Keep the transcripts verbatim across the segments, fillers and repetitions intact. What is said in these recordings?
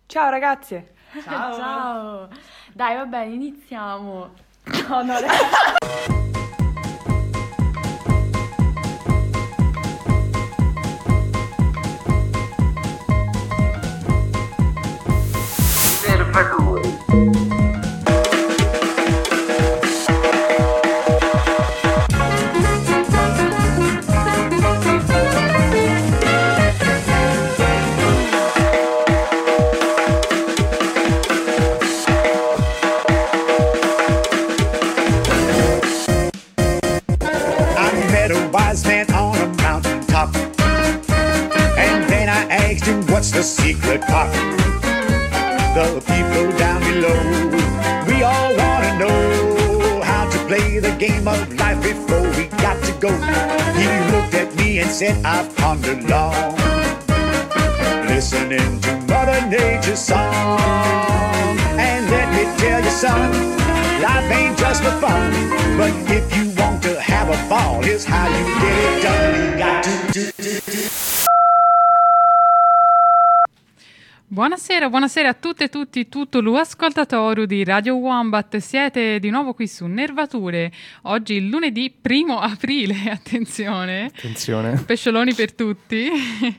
Ciao ragazzi! Ciao! Ciao! Dai, va bene, iniziamo! No, no, ragazzi. What's the secret pop? The people down below, we all want to know how to play the game of life before we got to go. He looked at me and said, I've pondered long, listening to Mother Nature's song. And let me tell you, son, life ain't just for fun, but if you want to have a ball, here's how you get it done. You got to do, do, do. Buonasera, buonasera a tutte e tutti, tutto l'ascoltatorio di Radio Wombat. Siete di nuovo qui su Nervature. Oggi lunedì primo aprile, attenzione. Attenzione. Pescioloni per tutti.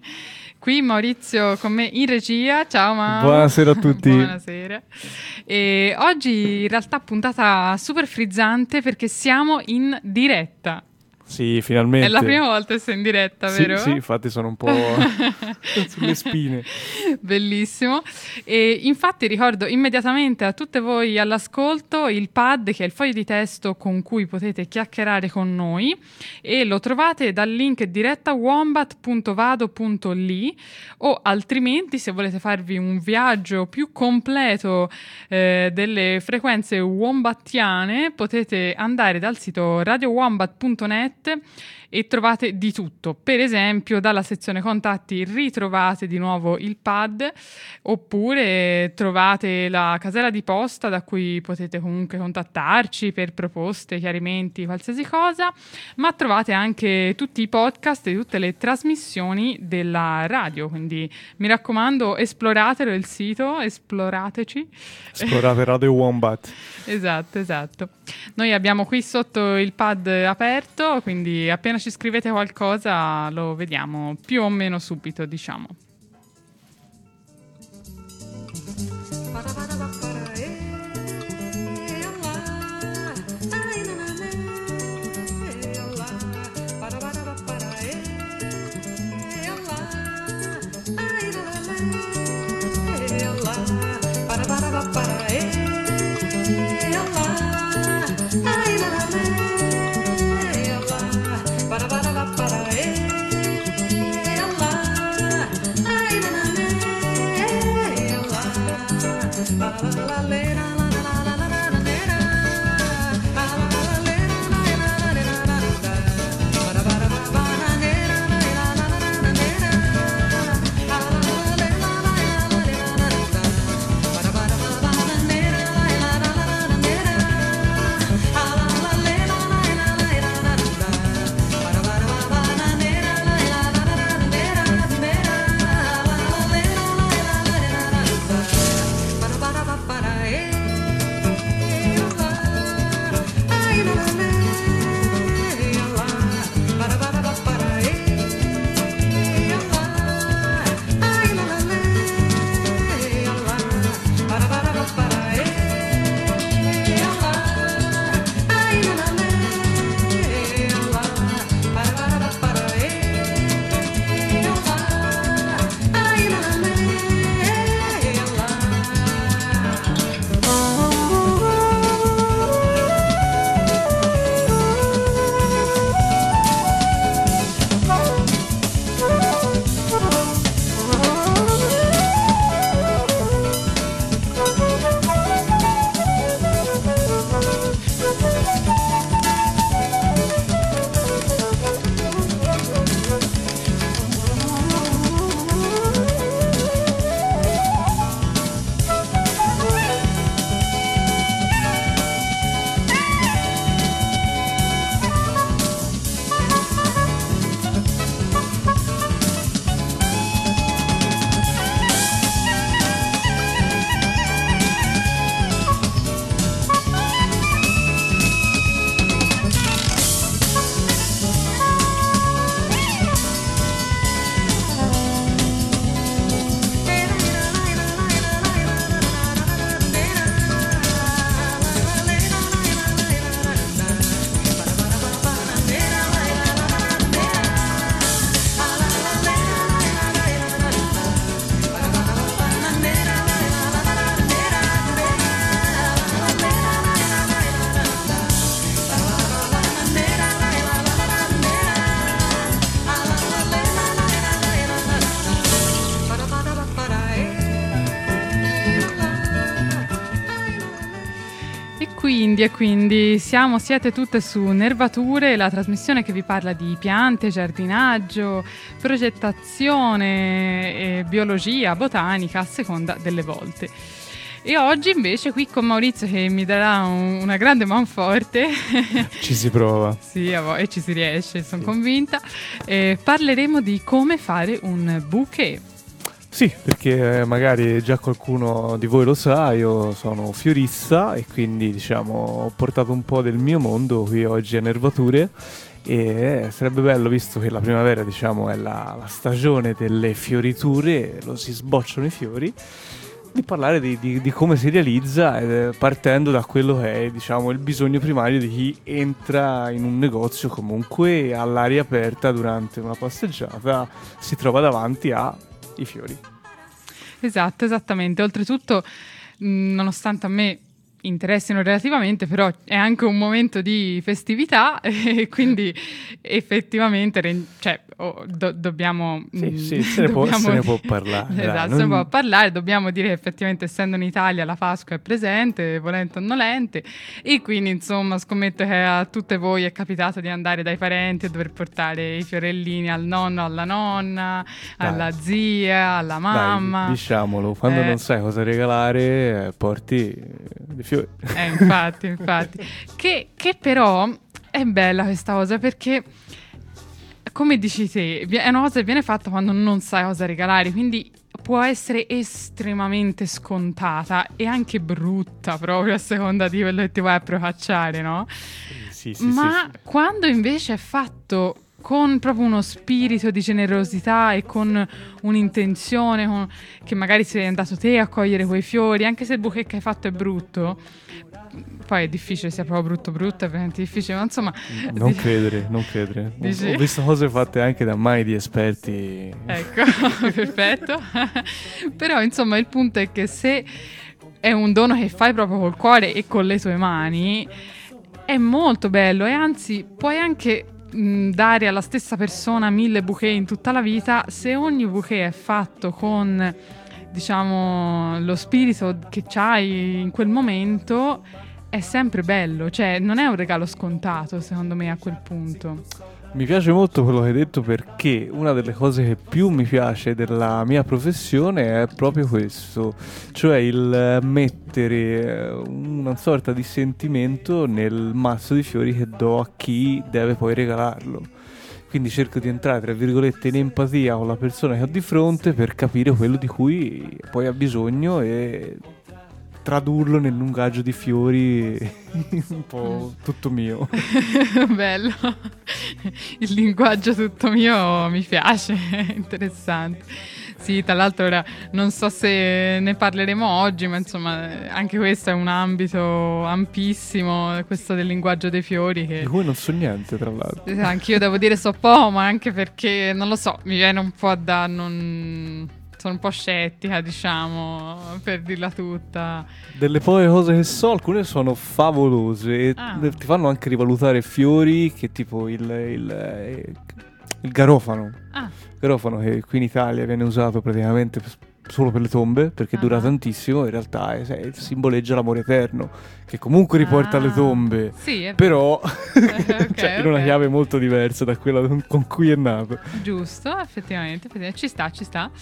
Qui Maurizio con me in regia. Ciao Mau. Buonasera a tutti. Buonasera. E oggi in realtà puntata super frizzante perché siamo in diretta. Sì, finalmente. È la prima volta che sei in diretta, sì, vero? Sì, infatti sono un po' sulle spine. Bellissimo. E infatti ricordo immediatamente a tutte voi all'ascolto il pad, che è il foglio di testo con cui potete chiacchierare con noi, e lo trovate dal link diretta wombat punto vado punto li, o altrimenti se volete farvi un viaggio più completo eh, delle frequenze wombattiane potete andare dal sito radio wombat punto net e trovate di tutto. Per esempio dalla sezione contatti ritrovate di nuovo il pad, oppure trovate la casella di posta da cui potete comunque contattarci per proposte, chiarimenti, qualsiasi cosa, ma trovate anche tutti i podcast e tutte le trasmissioni della radio, quindi mi raccomando esploratelo il sito, esplorateci. Esplorate Radio Wombat. Esatto, esatto. Noi abbiamo qui sotto il pad aperto, quindi appena ci scrivete qualcosa lo vediamo più o meno subito, diciamo. Para quindi, e quindi siamo, siete tutte su Nervature, la trasmissione che vi parla di piante, giardinaggio, progettazione, e biologia, botanica, a seconda delle volte. E oggi invece qui con Maurizio che mi darà un, una grande manforte. Ci si prova. Sì, a vo- e ci si riesce, sono sì. convinta. Eh, parleremo di come fare un bouquet. Sì, perché magari già qualcuno di voi lo sa, io sono fiorista e quindi diciamo ho portato un po' del mio mondo qui oggi a Nervature e sarebbe bello, visto che la primavera diciamo è la, la stagione delle fioriture, lo si sbocciano i fiori, di parlare di, di, di come si realizza eh, partendo da quello che è diciamo il bisogno primario di chi entra in un negozio comunque all'aria aperta durante una passeggiata, si trova davanti a i fiori. Esatto, esattamente. Oltretutto, mh, nonostante a me interessino relativamente, però è anche un momento di festività e quindi effettivamente re- cioè, oh, do- dobbiamo sì, mh, sì, se, ne può, dobbiamo se ne può parlare. Esatto, dai, se ne non... può parlare, dobbiamo dire che effettivamente essendo in Italia la Pasqua è presente, volente o nolente, e quindi insomma scommetto che a tutte voi è capitato di andare dai parenti e dover portare i fiorellini al nonno, alla nonna, dai. alla zia, alla mamma. Dai, diciamolo, quando eh, non sai cosa regalare eh, porti dei fiori. Eh, infatti, infatti. Che, che però è bella questa cosa perché, come dici te, è una cosa che viene fatta quando non sai cosa regalare, quindi può essere estremamente scontata e anche brutta proprio a seconda di quello che ti vuoi procacciare, no? Sì, sì, Ma sì, sì. quando invece è fatto con proprio uno spirito di generosità e con un'intenzione con, che magari sei andato te a cogliere quei fiori, anche se il bouquet che hai fatto è brutto, poi è difficile sia proprio brutto brutto, è veramente difficile, ma insomma non dic- credere, non credere Dici? Ho visto cose fatte anche da mani di esperti, ecco, perfetto. Però insomma il punto è che se è un dono che fai proprio col cuore e con le tue mani è molto bello e anzi puoi anche dare alla stessa persona mille bouquet in tutta la vita se ogni bouquet è fatto con diciamo lo spirito che c'hai in quel momento, è sempre bello, cioè non è un regalo scontato secondo me a quel punto. Mi piace molto quello che hai detto perché una delle cose che più mi piace della mia professione è proprio questo, cioè il mettere una sorta di sentimento nel mazzo di fiori che do a chi deve poi regalarlo. Quindi cerco di entrare, tra virgolette, in empatia con la persona che ho di fronte per capire quello di cui poi ha bisogno e tradurlo nel lungaggio di fiori un po' tutto mio. Bello, il linguaggio tutto mio mi piace, interessante. Sì, tra l'altro ora non so se ne parleremo oggi, ma insomma anche questo è un ambito ampissimo, questo del linguaggio dei fiori che... Di cui non so niente, tra l'altro. Anch'io devo dire so poco, ma anche perché non lo so, mi viene un po' da non... sono un po' scettica, diciamo, per dirla tutta. Delle poche cose che so, alcune sono favolose e ah. ti fanno anche rivalutare fiori che tipo il, il, il garofano. Ah. Il garofano che qui in Italia viene usato praticamente solo per le tombe perché ah. dura tantissimo, in realtà è, è, simboleggia l'amore eterno che comunque riporta ah. alle tombe, sì, è però okay, cioè, in una okay. chiave molto diversa da quella con cui è nato. Giusto, effettivamente, effettivamente ci sta, ci sta.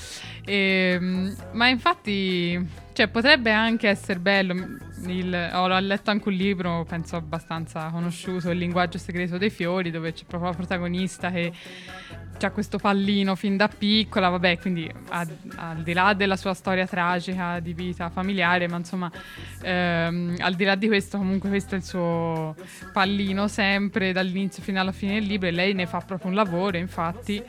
Ehm, ma infatti, cioè, potrebbe anche essere bello. Il, ho letto anche un libro, penso abbastanza conosciuto, Il linguaggio segreto dei fiori, dove c'è proprio la protagonista che c'ha questo pallino fin da piccola, vabbè, quindi a, al di là della sua storia tragica di vita familiare, ma insomma, ehm, al di là di questo, comunque questo è il suo pallino sempre dall'inizio fino alla fine del libro e lei ne fa proprio un lavoro, infatti,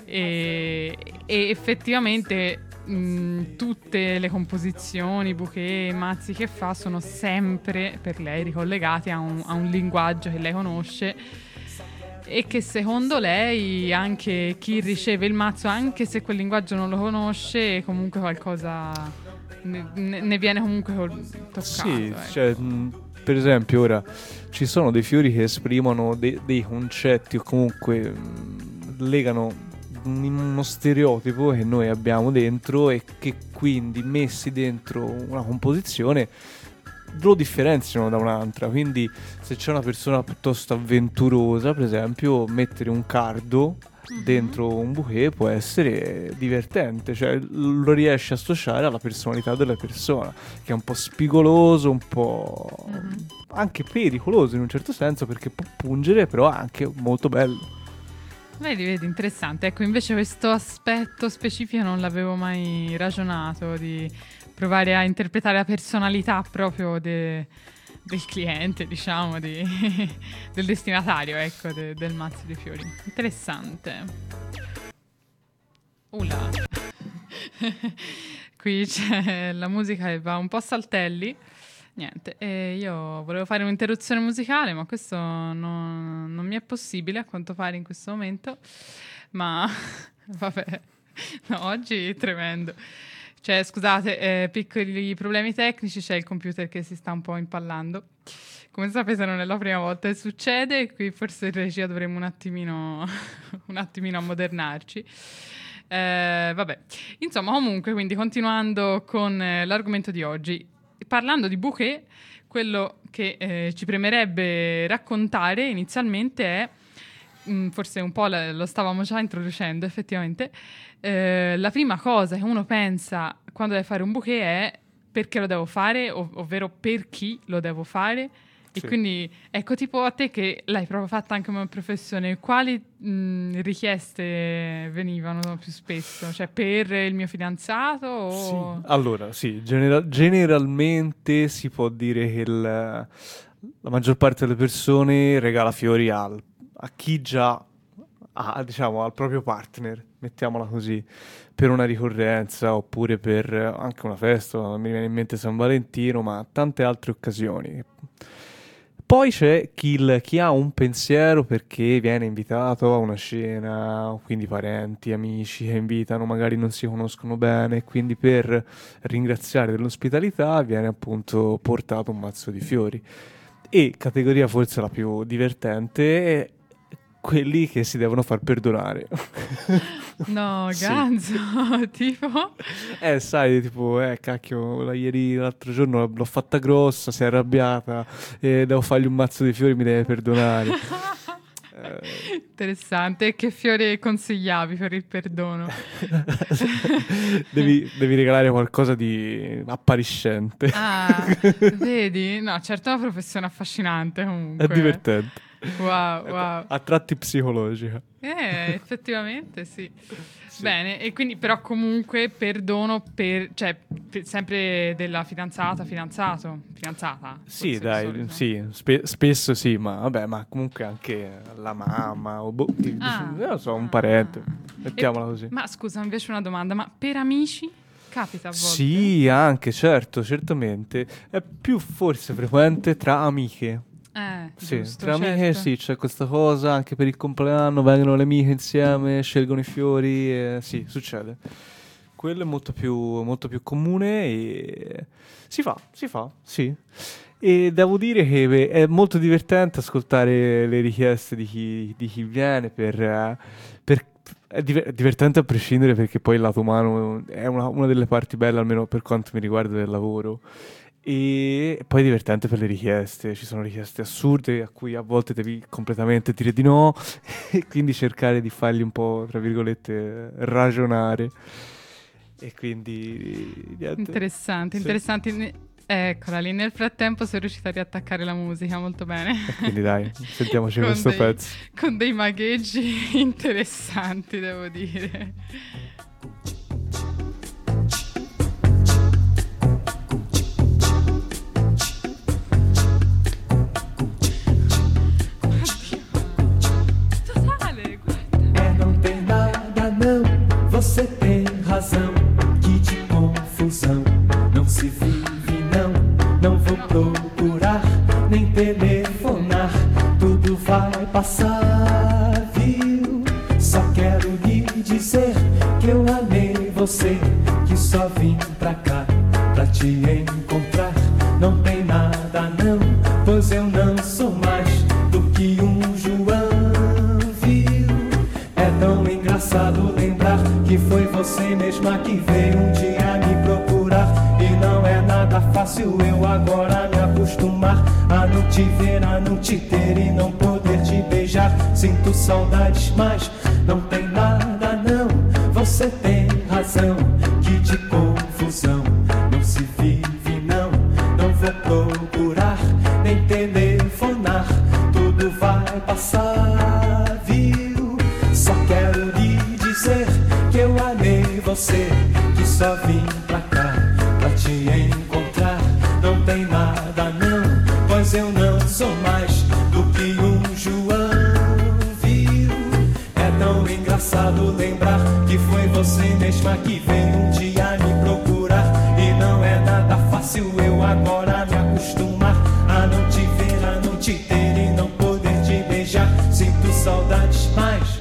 e, e effettivamente mh, tutte le composizioni, bouquet, mazzi che fa sono sempre per lei ricollegati a un, a un linguaggio che lei conosce e che secondo lei anche chi riceve il mazzo, anche se quel linguaggio non lo conosce, comunque qualcosa ne, ne viene comunque toccato. Sì, ecco. cioè, mh, per esempio ora ci sono dei fiori che esprimono de- dei concetti o comunque mh, legano uno stereotipo che noi abbiamo dentro e che quindi messi dentro una composizione lo differenziano da un'altra. Quindi se c'è una persona piuttosto avventurosa, per esempio, mettere un cardo mm-hmm. dentro un bouquet può essere divertente, cioè lo riesce a associare alla personalità della persona, che è un po' spigoloso, un po' mm-hmm. anche pericoloso in un certo senso, perché può pungere, però è anche molto bello. Vedi, vedi, interessante. Ecco, invece questo aspetto specifico non l'avevo mai ragionato, di provare a interpretare la personalità proprio de, del cliente, diciamo, di, del destinatario, ecco, de, del mazzo di fiori. Interessante. Ula. Qui c'è la musica che va un po' a saltelli. Niente, e io volevo fare un'interruzione musicale, ma questo non, non mi è possibile a quanto pare in questo momento, ma vabbè, no, oggi è tremendo. Cioè, scusate, eh, piccoli problemi tecnici, c'è il computer che si sta un po' impallando. Come sapete non è la prima volta che succede, qui forse in regia dovremmo un attimino, un attimino ammodernarci. Eh, vabbè, insomma, comunque, quindi continuando con eh, l'argomento di oggi. Parlando di bouquet, quello che eh, ci premerebbe raccontare inizialmente è, mh, forse un po' la, lo stavamo già introducendo effettivamente, eh, la prima cosa che uno pensa quando deve fare un bouquet è perché lo devo fare, ov- ovvero per chi lo devo fare. E sì. Quindi, ecco, tipo a te che l'hai proprio fatta anche come professione, quali mh, richieste venivano più spesso? Cioè, per il mio fidanzato? O... Sì. Allora, sì, genera- generalmente si può dire che il, la maggior parte delle persone regala fiori al, a chi già ha, diciamo, al proprio partner, mettiamola così, per una ricorrenza oppure per anche una festa, mi viene in mente San Valentino, ma tante altre occasioni. Poi c'è chi, il, chi ha un pensiero perché viene invitato a una cena, quindi parenti, amici che invitano, magari non si conoscono bene, quindi per ringraziare dell'ospitalità viene appunto portato un mazzo di fiori. E categoria forse la più divertente è quelli che si devono far perdonare. No, ganzo, sì. Tipo? Eh, sai, tipo, eh, cacchio, la, ieri, l'altro giorno l'ho fatta grossa, si è arrabbiata, e devo fargli un mazzo di fiori, mi deve perdonare. eh. Interessante. E che fiore consigliavi per il perdono? devi, devi regalare qualcosa di appariscente. Ah, vedi? No, certo è una professione affascinante comunque. È divertente. Wow, wow. A tratti psicologica. Eh, effettivamente sì. Sì. Bene, e quindi però comunque perdono per, cioè, per, sempre della fidanzata, fidanzato, fidanzata. Sì, dai, sì, spe- spesso sì, ma vabbè, ma comunque anche la mamma o boh, ah, non lo so, un parente, mettiamola così. Ma scusa, invece una domanda, ma per amici capita a volte? Sì, anche, certo, certamente. È più forse frequente tra amiche. Eh, sì, giusto, tra amiche certo. sì, c'è questa cosa, anche per il compleanno vengono le amiche insieme, scelgono i fiori, e, sì, succede. Quello è molto più, molto più comune e si fa, si fa, sì. E devo dire che è molto divertente ascoltare le richieste di chi, di chi viene, per, per, è, diver- è divertente a prescindere, perché poi il lato umano è una, una delle parti belle, almeno per quanto mi riguarda, del lavoro. E poi è divertente per le richieste, ci sono richieste assurde a cui a volte devi completamente dire di no e quindi cercare di fargli un po', tra virgolette, ragionare. E quindi niente. Interessante, sì. interessante. Eccola lì, nel frattempo sono riuscita a riattaccare la musica molto bene. E quindi dai, sentiamoci questo dei, pezzo. Con dei magheggi interessanti, devo dire. Você tem razão, que de confusão não se vive não, não vou procurar, nem telefonar, tudo vai passar, viu? Só quero lhe dizer que eu amei você, que só vim pra cá, pra te encontrar, não tem nada não, pois eu não sou mais do que um João, viu? É tão engraçado lembrar que foi você mesma que veio um dia me procurar. E não é nada fácil eu agora me acostumar a não te ver, a não te ter e não poder te beijar. Sinto saudades, mas não tem nada não. Você tem razão, que de confusão não se vive não. Não vou procurar, nem telefonar, tudo vai passar, viu? Só quero lhe dizer que eu amei você, que só vim pra cá pra te encontrar. Não tem nada não, pois eu não sou mais do que um João, viu? É tão engraçado lembrar que foi você mesma que veio um dia me procurar. E não é nada fácil eu agora me acostumar a não te ver, a não te ter e não poder te beijar. Sinto saudades, mas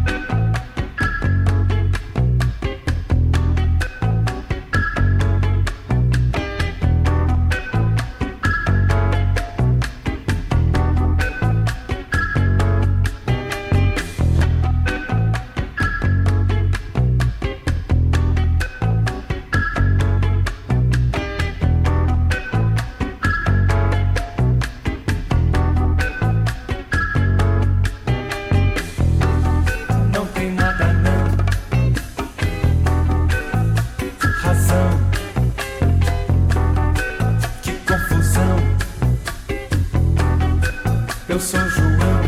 eu sou João,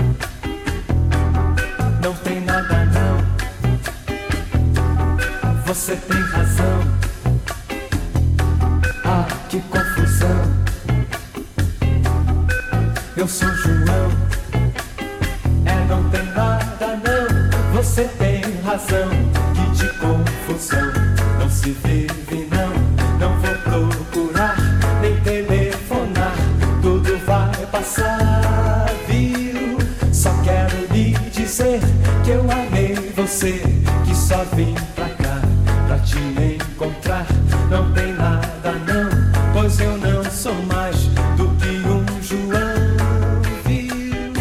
não tem nada não. Você tem razão. Ah, que confusão. Eu sou João, é, não tem nada não. Você tem razão, que de confusão não se vive não. Não vou procurar, nem telefonar, tudo vai passar, viu? Só quero lhe dizer que eu amei você, que só vim pra cá pra te encontrar. Não tem nada não, pois eu não sou mais do que um João, viu?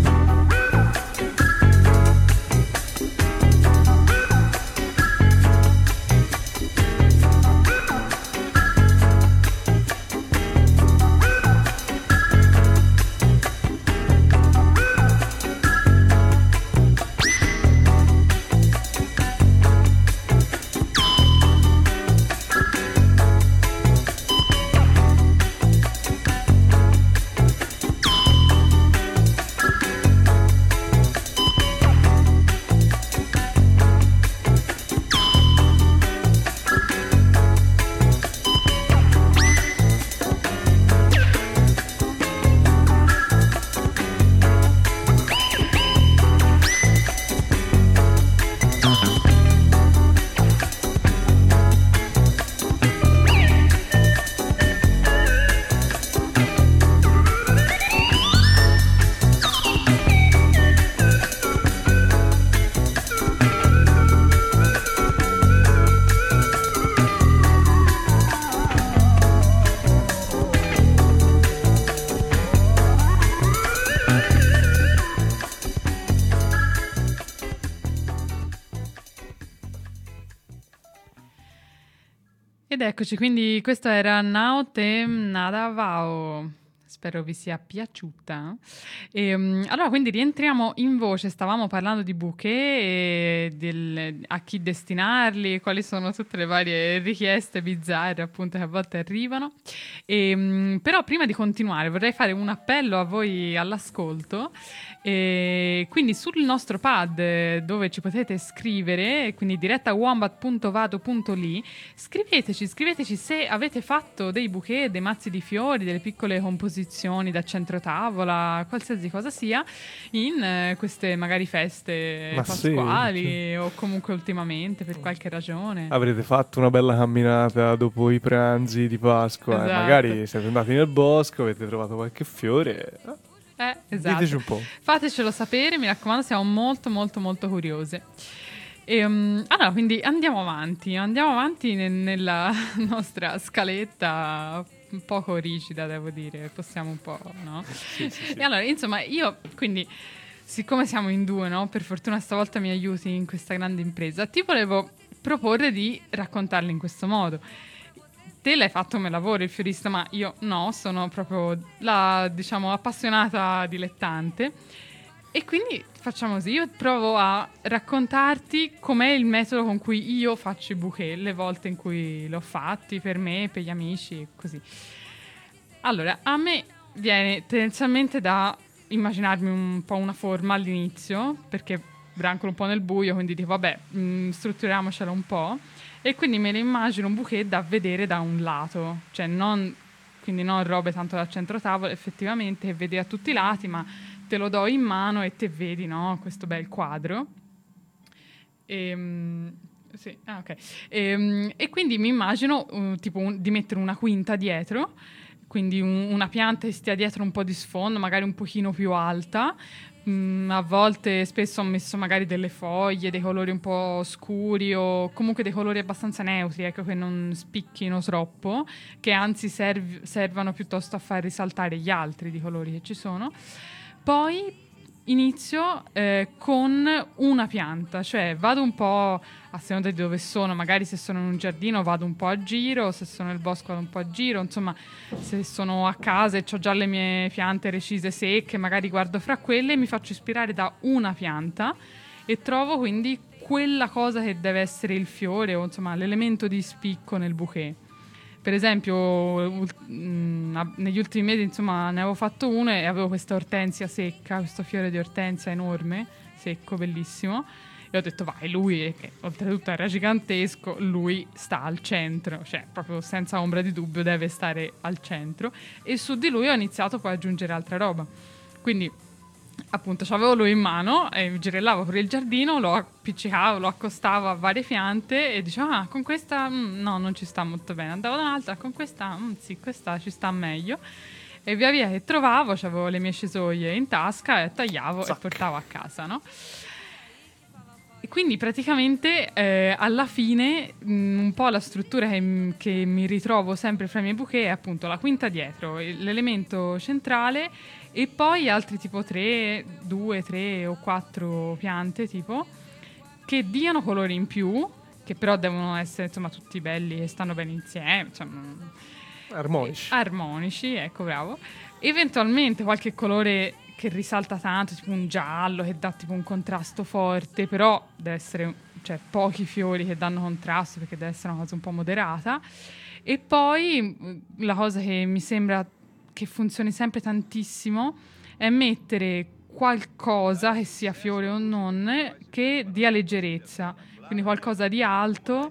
Ed eccoci, quindi questo era Now Tem Nada Vao. Spero vi sia piaciuta. E, um, allora, quindi rientriamo in voce. Stavamo parlando di bouquet e del, a chi destinarli, quali sono tutte le varie richieste bizzarre appunto che a volte arrivano. E, um, però prima di continuare vorrei fare un appello a voi all'ascolto. E quindi sul nostro pad dove ci potete scrivere, quindi diretta wombat punto vado punto li, scriveteci, scriveteci se avete fatto dei bouquet, dei mazzi di fiori, delle piccole composizioni da centro tavola, qualsiasi cosa sia, in eh, queste magari feste Ma pasquali sì. o comunque ultimamente per qualche ragione. Avrete fatto una bella camminata dopo i pranzi di Pasqua, Esatto. eh, magari siete andati nel bosco, avete trovato qualche fiore. Eh, esatto. Diteci un po'. Fatecelo sapere, mi raccomando, siamo molto molto molto curiose. E, um, allora, quindi andiamo avanti, andiamo avanti ne- nella nostra scaletta un poco rigida, devo dire, possiamo un po', no? Sì, sì, sì. E allora, insomma, io, quindi, siccome siamo in due, no? Per fortuna stavolta mi aiuti in questa grande impresa, ti volevo proporre di raccontarli in questo modo. te l'hai fatto come lavoro il fiorista, ma io no, sono proprio la, diciamo, appassionata dilettante. E quindi facciamo così, io provo a raccontarti com'è il metodo con cui io faccio i bouquet, le volte in cui l'ho fatti per me, per gli amici, così. Allora, a me viene tendenzialmente da immaginarmi un po' una forma all'inizio, perché brancolo un po' nel buio, quindi dico vabbè, mh, strutturiamocela un po', e quindi me ne immagino un bouquet da vedere da un lato, cioè non, quindi non robe tanto dal centro tavolo, effettivamente, che vedi a tutti i lati, ma te lo do in mano e te vedi, no, questo bel quadro. E, mh, sì, ah, ok. E, mh, e quindi mi immagino uh, tipo un, di mettere una quinta dietro, quindi un, una pianta che stia dietro un po' di sfondo, magari un pochino più alta. Mm, a volte, spesso ho messo magari delle foglie, dei colori un po' scuri o comunque dei colori abbastanza neutri, ecco, che non spicchino troppo, che anzi serv- servano piuttosto a far risaltare gli altri di colori che ci sono. Poi inizio eh, con una pianta, cioè vado un po' a seconda di dove sono, magari se sono in un giardino vado un po' a giro, se sono nel bosco vado un po' a giro, insomma se sono a casa e ho già le mie piante recise secche, magari guardo fra quelle e mi faccio ispirare da una pianta e trovo quindi quella cosa che deve essere il fiore o insomma l'elemento di spicco nel bouquet. Per esempio, ult- mh, negli ultimi mesi, insomma, ne avevo fatto uno e avevo questa ortensia secca, questo fiore di ortensia enorme, secco, bellissimo. E ho detto, vai, lui, che oltretutto era gigantesco, lui sta al centro, cioè proprio senza ombra di dubbio deve stare al centro. E su di lui ho iniziato poi ad aggiungere altra roba. Quindi, appunto, c'avevo lui in mano e girellavo per il giardino, lo appiccicavo, lo accostavo a varie piante e dicevo, ah, con questa mm, no, non ci sta molto bene. Andavo da un'altra, con questa, mm, sì, questa ci sta meglio. E via via che trovavo, avevo le mie cesoie in tasca e tagliavo Zac. E portavo a casa, no? E quindi praticamente eh, alla fine mh, un po' la struttura che, che mi ritrovo sempre fra i miei bouquet è appunto la quinta dietro, l'elemento centrale e poi altri tipo tre, due, tre o quattro piante tipo che diano colori in più, che però devono essere insomma tutti belli e stanno bene insieme, insomma, armonici. Eh, armonici, ecco, bravo. Eventualmente qualche colore che risalta tanto, tipo un giallo che dà tipo un contrasto forte, però deve essere, cioè, pochi fiori che danno contrasto perché deve essere una cosa un po' moderata. E poi la cosa che mi sembra che funzioni sempre tantissimo è mettere qualcosa, che sia fiore o non, che dia leggerezza, quindi qualcosa di alto,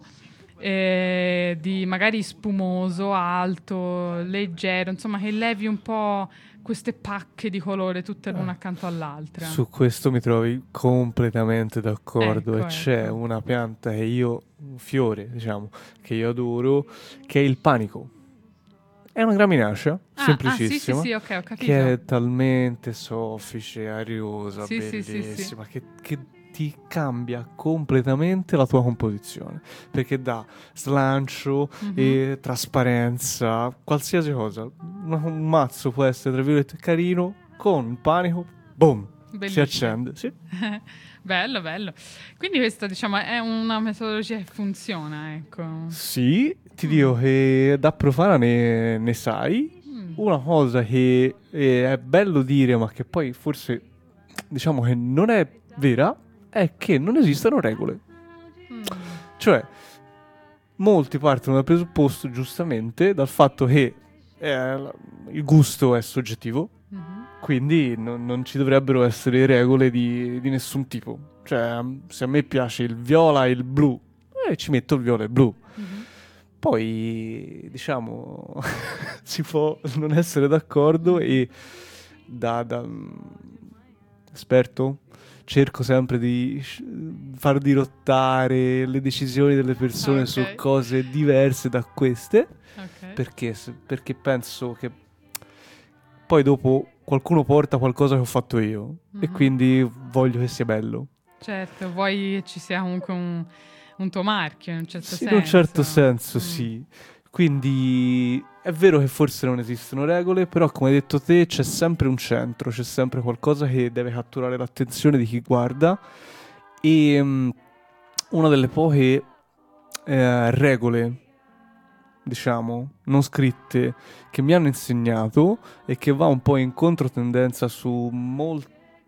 eh, di magari spumoso, alto, leggero, insomma che levi un po' queste pacche di colore tutte l'una eh, accanto all'altra. Su questo mi trovi completamente d'accordo. Ecco, e c'è ecco. una pianta che io, un fiore diciamo, che io adoro, che è il panico. È una graminacea, Ah, semplicissima, ah, sì, sì, sì, ok, ho capito. che è talmente soffice, ariosa, Sì, sì, bellissima, sì, sì. che, che ti cambia completamente la tua composizione, perché dà slancio Mhm. e trasparenza, qualsiasi cosa. Un, un mazzo può essere, tra virgolette, carino, con il panico, boom, si Bellissimo. accende. Sì. Bello, bello. Quindi questa, diciamo, è una metodologia che funziona, ecco. Sì, ti Mm. dico che da profana ne, ne sai. Mm. Una cosa che eh, è bello dire, ma che poi forse diciamo che non è vera, è che non esistono regole. Mm. Cioè, molti partono dal presupposto, giustamente, dal fatto che eh, il gusto è soggettivo, Mhm. quindi non, non ci dovrebbero essere regole di, di nessun tipo. Cioè, se a me piace il viola e il blu, eh, ci metto il viola e il blu. Mhm. Poi, diciamo, si può non essere d'accordo e da, da mm, esperto cerco sempre di sc- far dirottare le decisioni delle persone Ok. su cose diverse da queste, Ok. perché, se- perché penso che poi dopo qualcuno porta qualcosa che ho fatto io e Mhm. quindi voglio che sia bello. Certo, vuoi che ci sia comunque un, un tuo marchio in un certo Sì, senso. in un certo senso, Mm. sì. Quindi è vero che forse non esistono regole, però come hai detto te c'è sempre un centro, c'è sempre qualcosa che deve catturare l'attenzione di chi guarda e mm, una delle poche eh, regole diciamo, non scritte, che mi hanno insegnato e che va un po' in controtendenza su molte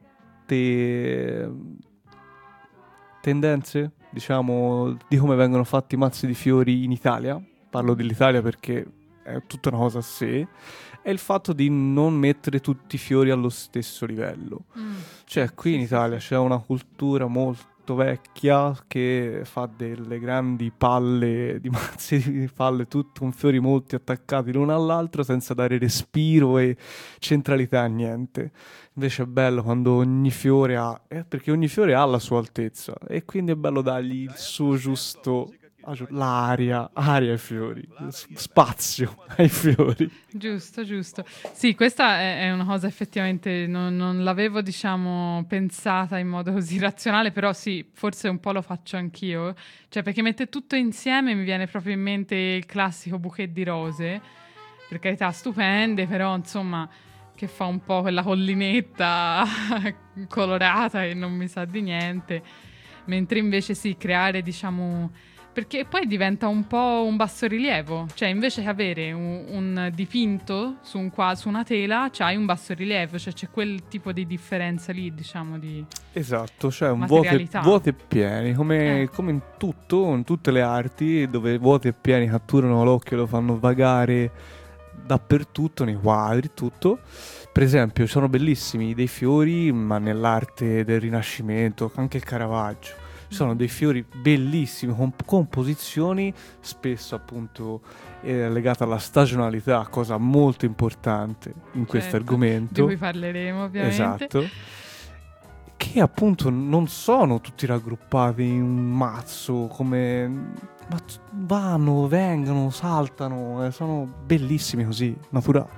tendenze, diciamo, di come vengono fatti i mazzi di fiori in Italia. Parlo dell'Italia perché è tutta una cosa a sé. È il fatto di non mettere tutti i fiori allo stesso livello. Mm. Cioè, qui in Italia c'è una cultura molto vecchia che fa delle grandi palle di mazzi di palle, tutto con fiori molti attaccati l'uno all'altro senza dare respiro e centralità a niente. Invece è bello quando ogni fiore ha, eh, perché ogni fiore ha la sua altezza e quindi è bello dargli il suo giusto, l'aria, aria ai fiori, spazio ai fiori. Giusto, giusto. Sì, questa è, è una cosa effettivamente non, non l'avevo, diciamo, pensata in modo così razionale, però sì, forse un po' lo faccio anch'io. Cioè, perché mette tutto insieme mi viene proprio in mente il classico bouquet di rose, per carità stupende, però insomma che fa un po' quella collinetta colorata e non mi sa di niente, mentre invece sì, creare, diciamo... Perché poi diventa un po' un bassorilievo, cioè invece che avere un, un dipinto su, un qua, su una tela, c'hai un bassorilievo, cioè c'è quel tipo di differenza lì, diciamo, di esatto, cioè un vuoti, vuoti e pieni, come, eh. come in tutto, in tutte le arti, dove vuoti e pieni catturano l'occhio e lo fanno vagare dappertutto, nei quadri, tutto. Per esempio, sono bellissimi dei fiori, ma nell'arte del Rinascimento, anche il Caravaggio. Sono dei fiori bellissimi, con composizioni spesso appunto eh, legate alla stagionalità, cosa molto importante in certo, questo argomento. Di cui parleremo ovviamente. Esatto. Che appunto non sono tutti raggruppati in un mazzo, come ma vanno, vengono, saltano, eh, sono bellissimi così, naturali.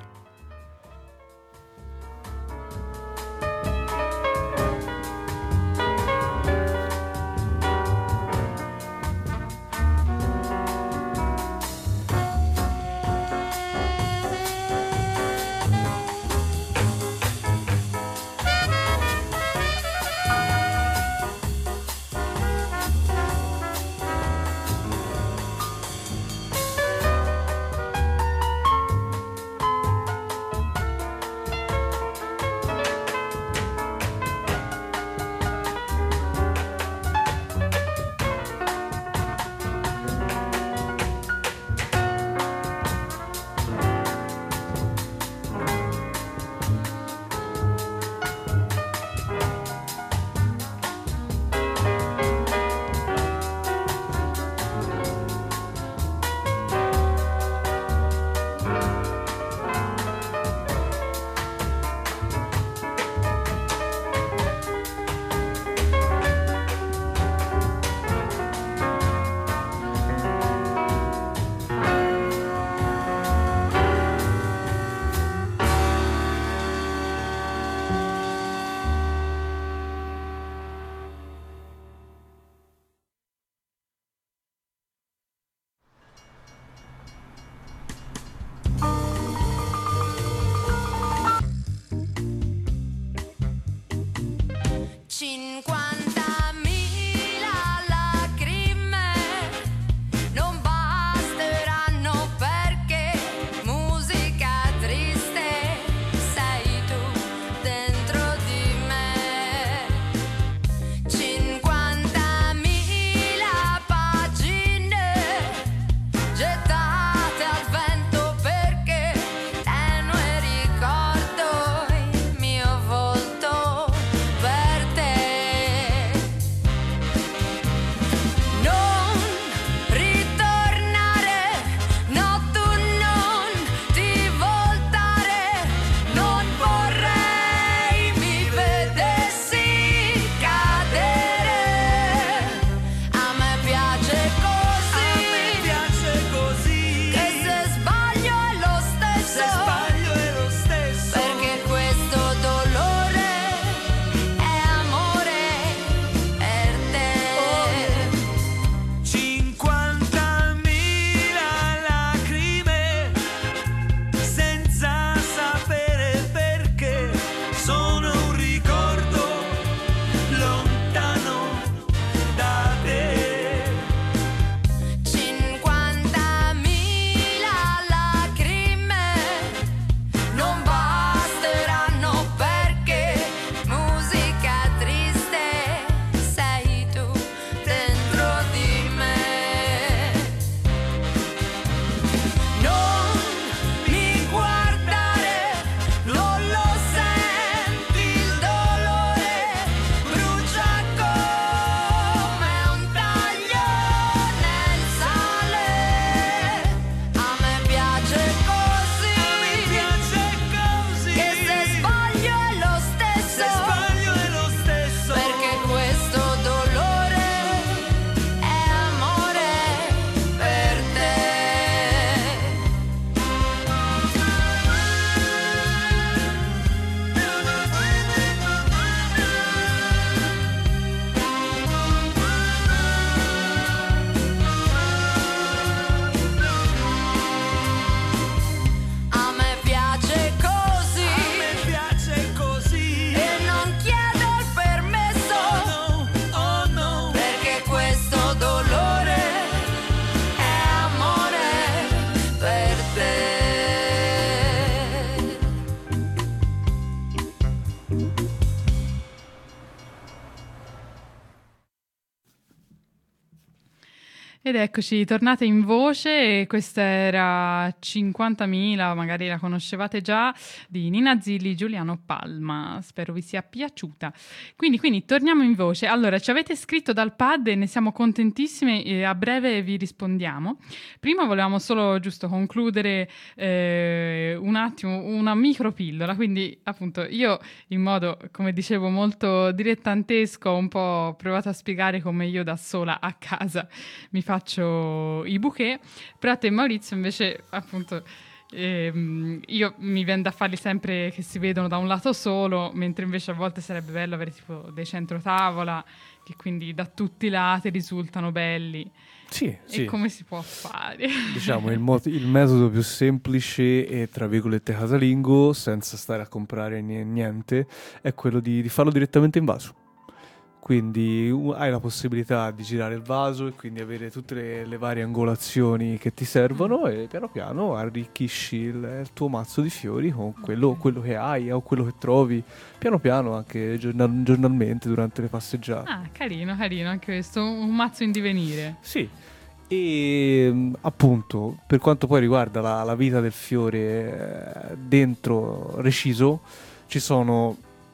Ed eccoci, tornate in voce, e questa era cinquantamila, magari la conoscevate già, di Nina Zilli, Giuliano Palma. Spero vi sia piaciuta. Quindi, quindi torniamo in voce. Allora, ci avete scritto dal pad e ne siamo contentissime, e a breve vi rispondiamo. Prima volevamo solo giusto concludere eh, un attimo una micropillola, quindi appunto io in modo, come dicevo, molto dilettantesco ho un po' provato a spiegare come io da sola a casa mi faccio i bouquet, però a te Maurizio invece appunto ehm, io mi vendo a farli sempre che si vedono da un lato solo, mentre invece a volte sarebbe bello avere tipo dei centrotavola che quindi da tutti i lati risultano belli. Sì, e sì. come si può fare? Diciamo il, mo- il metodo più semplice e tra virgolette casalingo, senza stare a comprare ni- niente, è quello di, di farlo direttamente in vaso. Quindi uh, hai la possibilità di girare il vaso e quindi avere tutte le, le varie angolazioni che ti servono, e piano piano arricchisci il, il tuo mazzo di fiori con quello, quello che hai o quello che trovi, piano piano anche giornal- giornalmente durante le passeggiate. Ah, carino, carino anche questo, un mazzo in divenire. Sì, e mh, appunto per quanto poi riguarda la, la vita del fiore eh, dentro reciso, ci sono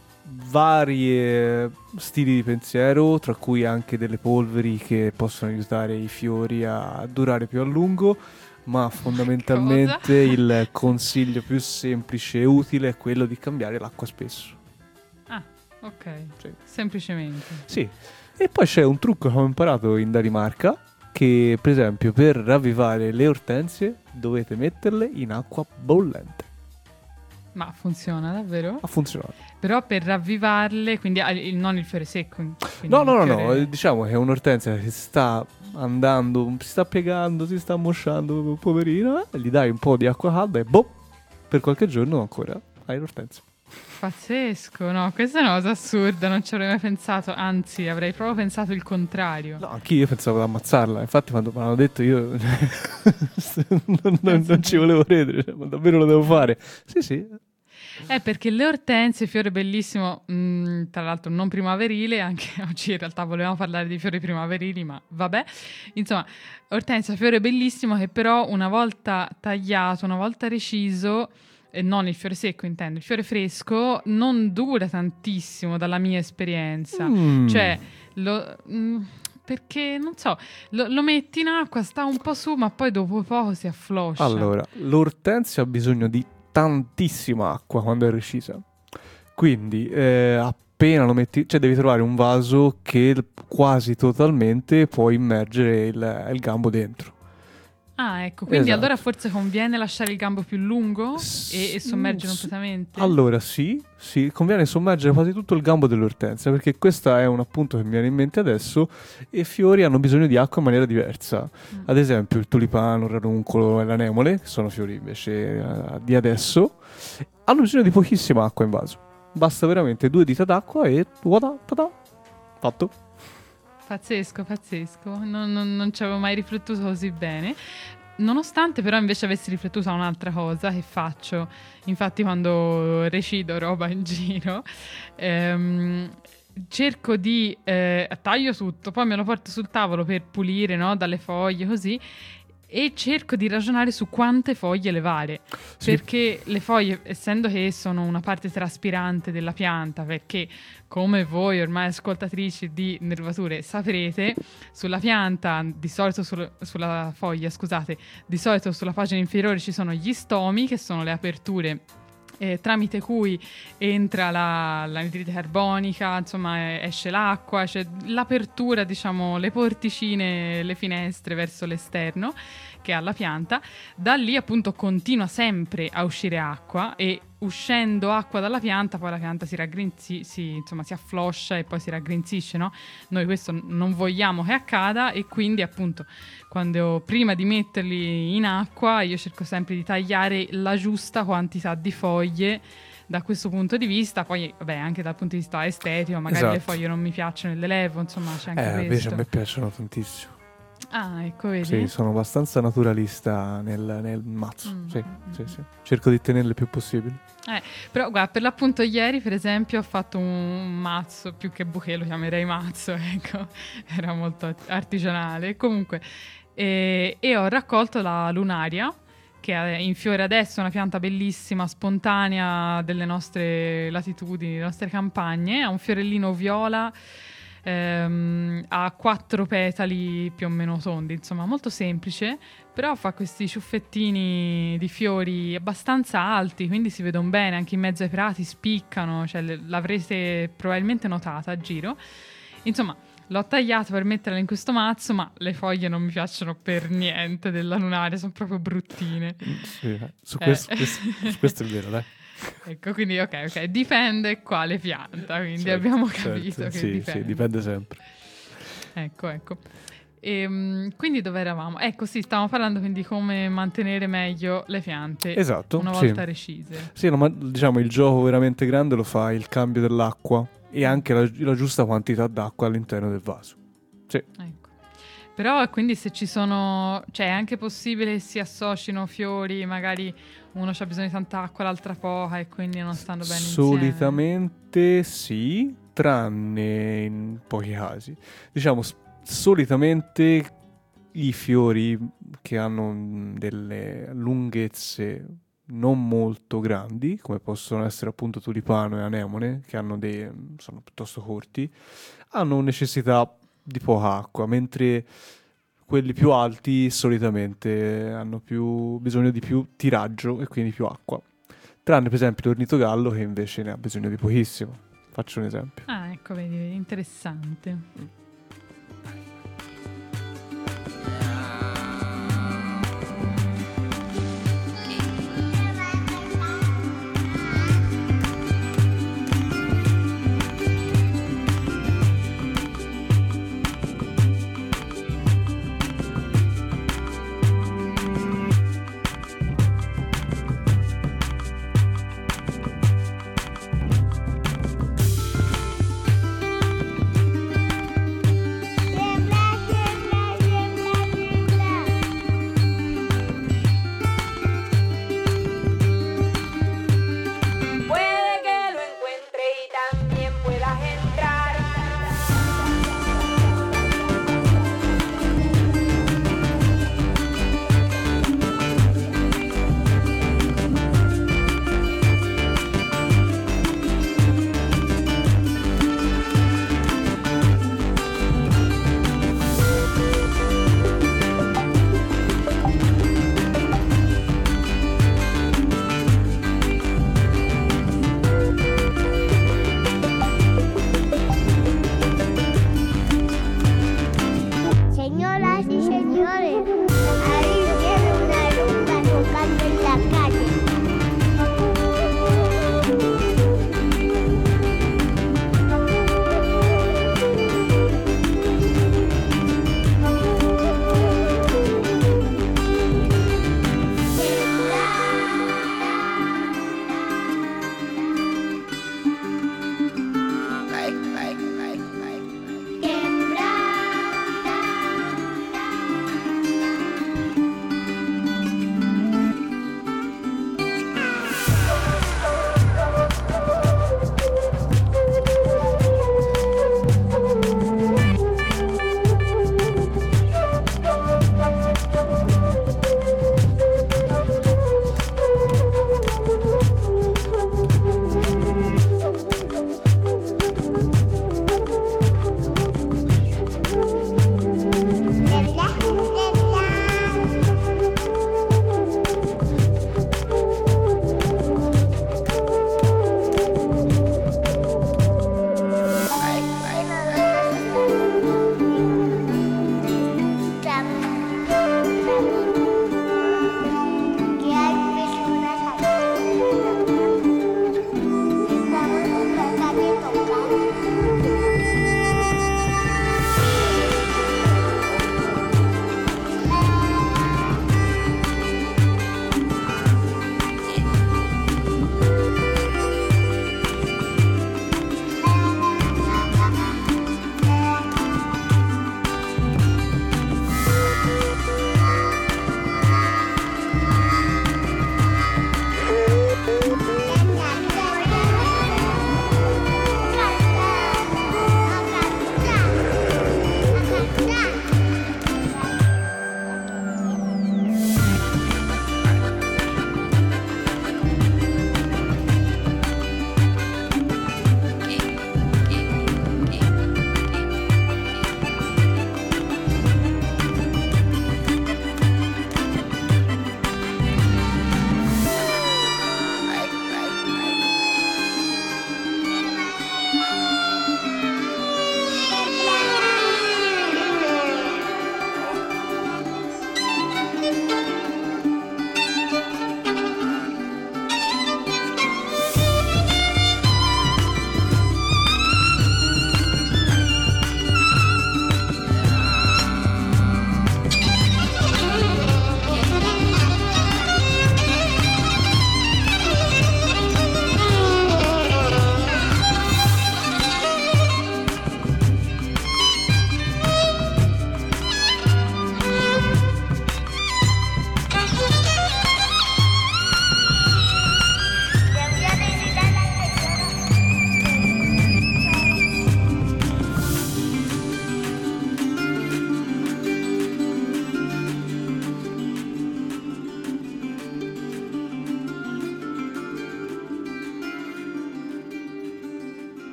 varie stili di pensiero, tra cui anche delle polveri che possono aiutare i fiori a durare più a lungo, ma fondamentalmente il consiglio più semplice e utile è quello di cambiare l'acqua spesso. Ah, ok, Sì. semplicemente. Sì, e poi c'è un trucco che ho imparato in Danimarca, che per esempio per ravvivare le ortensie dovete metterle in acqua bollente. Ma funziona davvero? Ha funzionato. Però per ravvivarle, quindi ah, il- non il fiore secco. quindi No, no, no, il no, fiore- eh, diciamo che è un'ortensia che sta andando, si sta piegando, si sta mosciando, poverino, eh, gli dai un po' di acqua calda e boh, per qualche giorno ancora hai l'ortensia. Pazzesco, no, questa è una cosa assurda, non ci avrei mai pensato, anzi avrei proprio pensato il contrario. No, anch'io pensavo di ammazzarla, infatti quando me l'hanno detto io non, non- non ci volevo credere, cioè, ma davvero lo devo fare? Sì, sì. Eh, perché le ortensie, fiore bellissimo, mh, tra l'altro non primaverile, anche oggi in realtà volevamo parlare di fiori primaverili, ma vabbè. Insomma, ortensia, fiore bellissimo che però una volta tagliato, una volta reciso, e non il fiore secco intendo, il fiore fresco, non dura tantissimo dalla mia esperienza. Mm. Cioè, lo... mh, perché, non so, lo, lo metti in acqua, sta un po' su, ma poi dopo poco si affloscia. Allora, l'ortensia ha bisogno di tantissima acqua quando è recisa. Quindi, eh, appena lo metti, cioè devi trovare un vaso che l- quasi totalmente può immergere il, il gambo dentro. Ah, ecco, quindi Esatto. allora forse conviene lasciare il gambo più lungo S- e, e sommergere s- completamente? Allora, sì, sì, conviene sommergere quasi tutto il gambo dell'ortensia, perché questo è un appunto che mi viene in mente adesso, e i fiori hanno bisogno di acqua in maniera diversa. Mm. Ad esempio il tulipano, il ranuncolo e l'anemole, che sono fiori invece eh, di adesso, hanno bisogno di pochissima acqua in vaso. Basta veramente due dita d'acqua e voilà, tada, fatto. Pazzesco, pazzesco. Non, non- non ci avevo mai riflettuto così bene. Nonostante però invece avessi riflettuto a un'altra cosa che faccio, infatti quando recido roba in giro, ehm, cerco di eh, taglio tutto, poi me lo porto sul tavolo per pulire, no, dalle foglie così, e cerco di ragionare su quante foglie levare. Sì. Perché le foglie, essendo che sono una parte traspirante della pianta, perché come voi ormai ascoltatrici di nervature saprete, sulla pianta, di solito sul- sulla foglia, scusate, di solito sulla pagina inferiore ci sono gli stomi, che sono le aperture eh, tramite cui entra la, l'anidride carbonica, insomma eh, esce l'acqua, c'è l'apertura, diciamo, le porticine, le finestre verso l'esterno che ha la pianta. Da lì appunto continua sempre a uscire acqua, e uscendo acqua dalla pianta poi la pianta si raggrinzi, si, insomma si affloscia e poi si raggrinzisce, no? Noi questo n- non vogliamo che accada, e quindi appunto quando prima di metterli in acqua io cerco sempre di tagliare la giusta quantità di foglie. Da questo punto di vista, poi vabbè, anche dal punto di vista estetico, magari le Esatto. foglie non mi piacciono e le levo, insomma c'è anche Eh, invece questo. a me piacciono tantissimo. Ah, ecco, vedi? Sì, sono abbastanza naturalista nel, nel mazzo. Mm, Sì, mm, sì, mm. sì. Cerco di tenerle il più possibile. Eh, però guarda, per l'appunto ieri per esempio ho fatto un mazzo, più che bouquet lo chiamerei mazzo, ecco, era molto artigianale. Comunque e, e ho raccolto la lunaria, che è in fiore adesso, una pianta bellissima, spontanea delle nostre latitudini, delle nostre campagne. Ha un fiorellino viola, ehm, ha quattro petali più o meno tondi, insomma molto semplice, però fa questi ciuffettini di fiori abbastanza alti, quindi si vedono bene anche in mezzo ai prati, spiccano, cioè l'avrete probabilmente notata a giro. Insomma, l'ho tagliato per metterla in questo mazzo, ma le foglie non mi piacciono per niente della lunaria, sono proprio bruttine. Sì, su, Eh. questo, questo, su questo è vero, dai. Ecco, quindi ok, ok, dipende quale pianta, quindi Certo, abbiamo certo, capito che sì, dipende. sì, dipende sempre. Ecco, ecco. Ehm, quindi dove eravamo? Ecco, sì, stavamo parlando quindi di come mantenere meglio le piante Esatto, una sì. volta recise. Sì, no, ma diciamo il gioco veramente grande lo fa il cambio dell'acqua e anche la, la giusta quantità d'acqua all'interno del vaso. Sì. Ecco. Però quindi se ci sono, cioè è anche possibile che si associno fiori, magari uno ha bisogno di tanta acqua, l'altra poca e quindi non stanno bene insieme. Solitamente sì, tranne in pochi casi. Diciamo, s- solitamente i fiori che hanno mm, delle lunghezze non molto grandi, come possono essere appunto tulipano e anemone, che hanno dei, sono piuttosto corti, hanno necessità di poca acqua, mentre quelli più alti solitamente hanno più bisogno di più tiraggio e quindi più acqua. Tranne per esempio l'ornitogallo che invece ne ha bisogno di pochissimo. Faccio un esempio. Ah, ecco, vedi, vedi, interessante.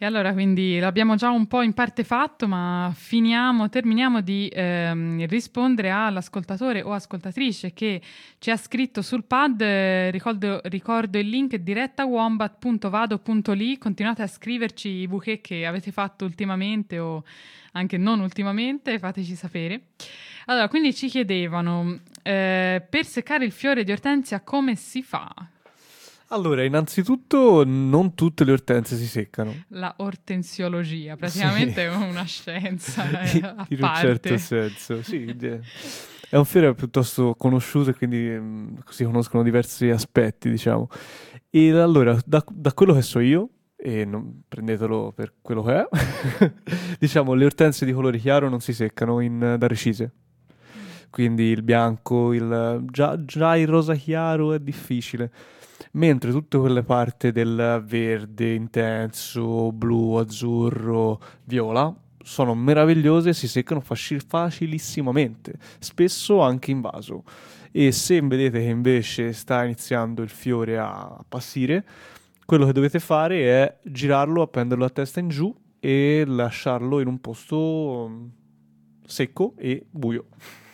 E allora quindi l'abbiamo già un po' in parte fatto, ma finiamo, terminiamo di ehm, rispondere all'ascoltatore o ascoltatrice che ci ha scritto sul pad. Eh, ricordo, ricordo il link diretta wombat punto vado punto li. Continuate a scriverci i bouquet che avete fatto ultimamente o anche non ultimamente, fateci sapere. Allora, quindi ci chiedevano, eh, per seccare il fiore di ortensia come si fa? Allora, innanzitutto non tutte le ortensie si seccano. La ortensiologia, praticamente Sì. è una scienza eh, a In un parte. certo senso, sì. de- È un fiore piuttosto conosciuto e quindi mm, si conoscono diversi aspetti, diciamo. E allora, da, da quello che so io, e non prendetelo per quello che è, diciamo, le ortensie di colore chiaro non si seccano in, da recise. Quindi il bianco, il, già, già il rosa chiaro è difficile. Mentre tutte quelle parti del verde intenso, blu, azzurro, viola sono meravigliose e si seccano faci- facilissimamente, spesso anche in vaso. E se vedete che invece sta iniziando il fiore a appassire, quello che dovete fare è girarlo, appenderlo a testa in giù e lasciarlo in un posto mm, secco e buio.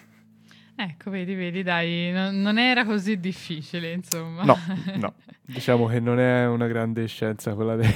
Ecco, vedi, vedi, dai, non, non era così difficile, insomma. No, no, diciamo che non è una grande scienza quella de-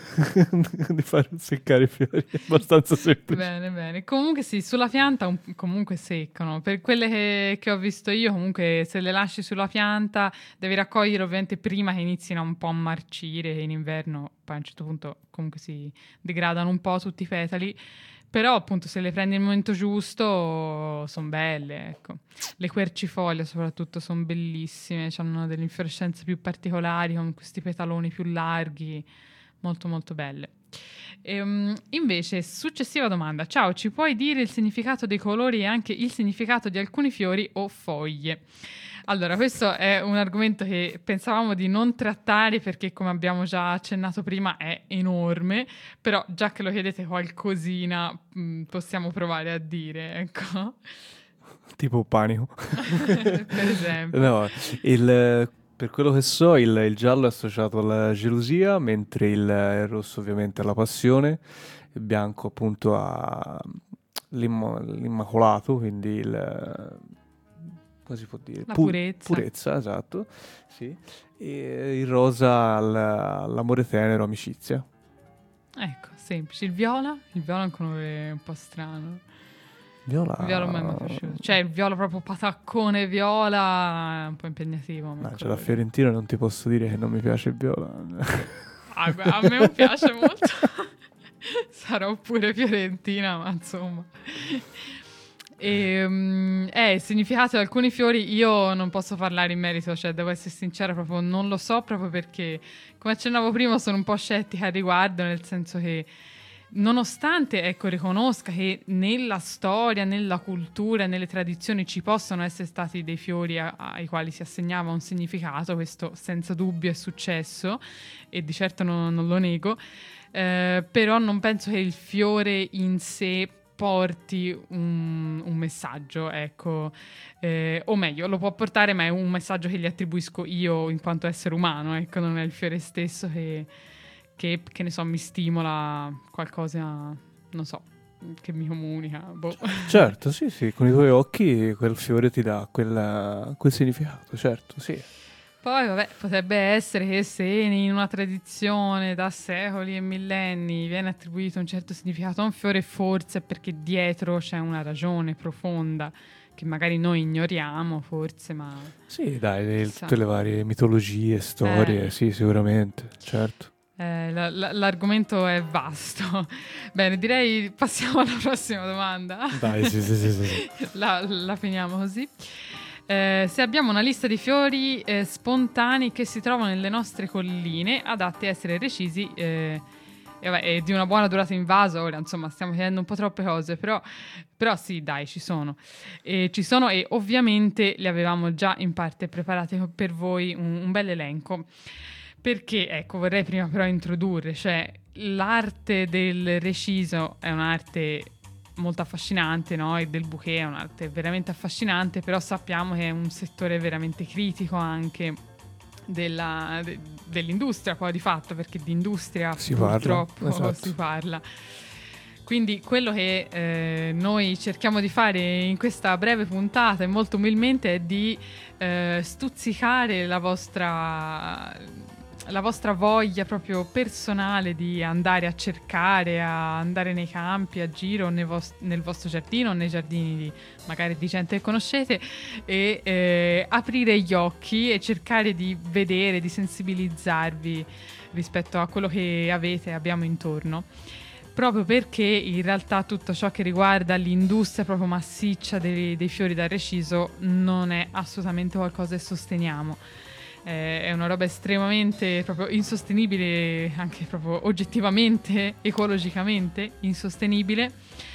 di far seccare i fiori, è abbastanza semplice. Bene, bene. Comunque sì, sulla pianta un- comunque seccano. Per quelle che, che ho visto io, comunque se le lasci sulla pianta devi raccogliere ovviamente prima che inizino un po' a marcire, che in inverno poi a un certo punto comunque si degradano un po' tutti i petali. Però appunto se le prendi nel momento giusto sono belle, ecco. Le quercifoglie soprattutto sono bellissime, hanno delle infiorescenze più particolari con questi petaloni più larghi, molto molto belle. Ehm, invece, successiva domanda. Ciao, ci puoi dire il significato dei colori e anche il significato di alcuni fiori o foglie? Allora, questo è un argomento che pensavamo di non trattare perché, come abbiamo già accennato prima, è enorme, però già che lo chiedete qualcosina mh, possiamo provare a dire, ecco. Tipo panico. Per esempio. No, il, per quello che so, il, il giallo è associato alla gelosia, mentre il, il rosso ovviamente alla passione, il bianco appunto all'immacolato, quindi il... come si può dire? La Pu- purezza. Purezza, esatto, sì. E il rosa all- all'amore tenero, amicizia. Ecco, semplice. Il viola? Il viola è un colore un po' strano. Viola... Il viola a me mi è piaciuto. Cioè, il viola proprio pataccone viola è un po' impegnativo. ma No, il cioè la colore- Fiorentina non ti posso dire che non mi piace il viola. Ah, gu- a me non piace molto. Sarò pure fiorentina, ma insomma. E, um, eh, il significato di alcuni fiori io non posso parlare in merito, cioè devo essere sincera, proprio non lo so, proprio perché, come accennavo prima, sono un po' scettica al riguardo, nel senso che nonostante, ecco, riconosca che nella storia, nella cultura, nelle tradizioni ci possono essere stati dei fiori a- ai quali si assegnava un significato, questo senza dubbio è successo e di certo non, non lo nego, eh, però non penso che il fiore in sé porti un, un messaggio, ecco, eh, o meglio, lo può portare, ma è un messaggio che gli attribuisco io in quanto essere umano, ecco, non è il fiore stesso che, che, che ne so, mi stimola qualcosa, non so, che mi comunica, boh. Certo, sì, sì, con i tuoi occhi quel fiore ti dà quella- quel significato, certo, sì. Poi, vabbè, potrebbe essere che se in una tradizione da secoli e millenni viene attribuito un certo significato a un fiore, forse è perché dietro c'è una ragione profonda che magari noi ignoriamo, forse, ma... Sì, dai, le- Chissà. tutte le varie mitologie, storie, Eh. sì, sicuramente, certo. Eh, la- la- l'argomento è vasto. Bene, direi passiamo alla prossima domanda. Dai, sì, sì, sì, sì, sì. la, la finiamo così. Eh, se abbiamo una lista di fiori eh, spontanei che si trovano nelle nostre colline, adatti a essere recisi eh, e, vabbè, e di una buona durata in vaso, ora insomma stiamo chiedendo un po' troppe cose, però, però sì, dai, ci sono. E ci sono e ovviamente li avevamo già in parte preparati per voi un, un bel elenco. Perché, ecco, vorrei prima però introdurre, cioè l'arte del reciso è un'arte molto affascinante, no? E del bouquet è un'arte veramente affascinante, però sappiamo che è un settore veramente critico anche, della, de, dell'industria poi di fatto, perché di industria Si purtroppo parla, esatto. si parla. Quindi quello che eh, noi cerchiamo di fare in questa breve puntata e molto umilmente è di eh, stuzzicare la vostra, la vostra voglia proprio personale di andare a cercare, a andare nei campi, a giro nel, vos- nel vostro giardino o nei giardini di, magari di gente che conoscete, e eh, aprire gli occhi e cercare di vedere, di sensibilizzarvi rispetto a quello che avete e abbiamo intorno. Proprio perché in realtà tutto ciò che riguarda l'industria proprio massiccia dei, dei fiori da reciso non è assolutamente qualcosa che sosteniamo. Eh, è una roba estremamente proprio insostenibile, anche proprio oggettivamente, ecologicamente insostenibile,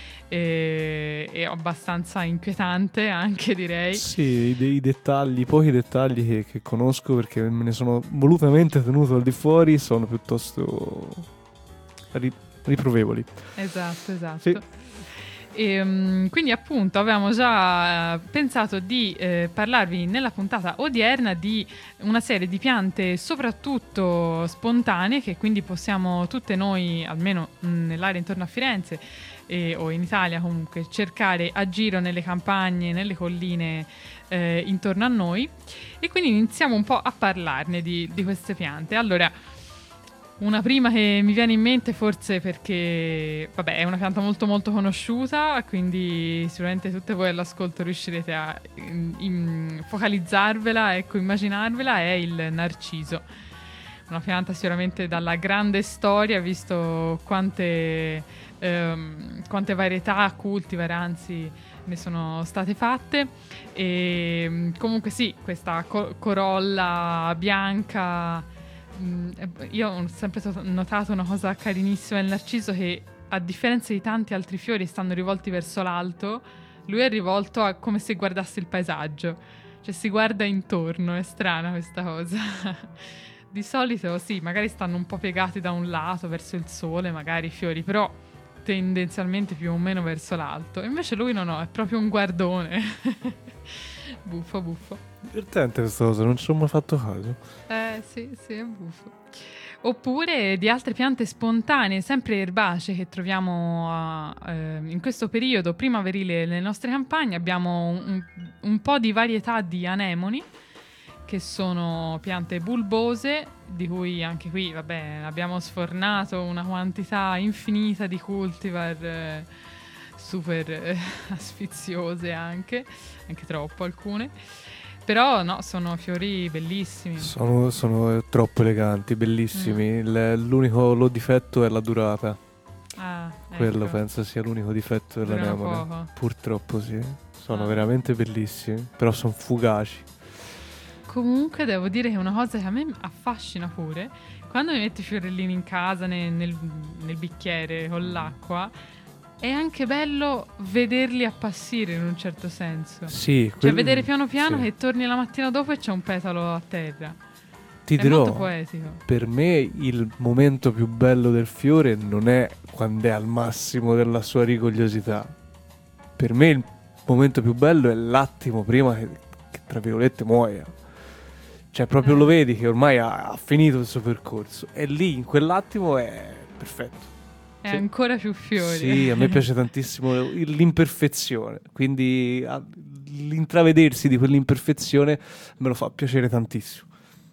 e, e abbastanza inquietante anche, direi. Sì, i, i dettagli, i pochi dettagli che, che conosco, perché me ne sono volutamente tenuto al di fuori, sono piuttosto ri- riprovevoli. Esatto, esatto. Sì. E, um, quindi appunto avevamo già pensato di eh, parlarvi nella puntata odierna di una serie di piante soprattutto spontanee, che quindi possiamo tutte noi, almeno mh, nell'area intorno a Firenze e, o in Italia comunque, cercare a giro nelle campagne, nelle colline eh, intorno a noi, e quindi iniziamo un po' a parlarne di, di queste piante. Allora, una prima che mi viene in mente, forse perché vabbè, è una pianta molto molto conosciuta, quindi sicuramente tutte voi all'ascolto riuscirete a in, in, focalizzarvela, ecco, immaginarvela, è il narciso. Una pianta sicuramente dalla grande storia, visto quante, ehm, quante varietà cultivar, anzi, ne sono state fatte. E comunque sì, questa co- corolla bianca. Io ho sempre notato una cosa carinissima del narciso, che a differenza di tanti altri fiori stanno rivolti verso l'alto, lui è rivolto a, come se guardasse il paesaggio, cioè si guarda intorno. È strana questa cosa. Di solito sì, magari stanno un po' piegati da un lato verso il sole, magari i fiori, però tendenzialmente più o meno verso l'alto. Invece lui no, no, è proprio un guardone. Buffo, buffo. Divertente questa cosa, non ci ho mai fatto caso. Eh sì, sì, è buffo. Oppure di altre piante spontanee, sempre erbacee, che troviamo a, eh, in questo periodo primaverile nelle nostre campagne. Abbiamo un, un po' di varietà di anemoni, che sono piante bulbose, di cui anche qui, vabbè, abbiamo sfornato una quantità infinita di cultivar eh, super eh, asfiziose anche, anche troppo alcune. Però no, sono fiori bellissimi. Sono, sono troppo eleganti, bellissimi. Mm. Le- l'unico lo difetto è la durata. Ah, Quello ecco. penso sia l'unico difetto Durano dell'anemone. poco. Purtroppo sì. Sono Ah. veramente bellissimi, però sono fugaci. Comunque devo dire che una cosa che a me affascina pure, quando mi metto i fiorellini in casa nel, nel, nel bicchiere con l'acqua, è anche bello vederli appassire in un certo senso. Sì, Cioè quel- vedere piano piano sì. che torni la mattina dopo e c'è un petalo a terra. Ti È dirò, molto poetico. per me il momento più bello del fiore non è quando è al massimo della sua rigogliosità. Per me il momento più bello è l'attimo prima che, che tra virgolette muoia. Cioè proprio Eh. lo vedi che ormai ha, ha finito il suo percorso, e lì in quell'attimo è perfetto. È Sì. ancora più fiori. Sì, a me piace tantissimo l'imperfezione, quindi a- l'intravedersi di quell'imperfezione me lo fa piacere tantissimo.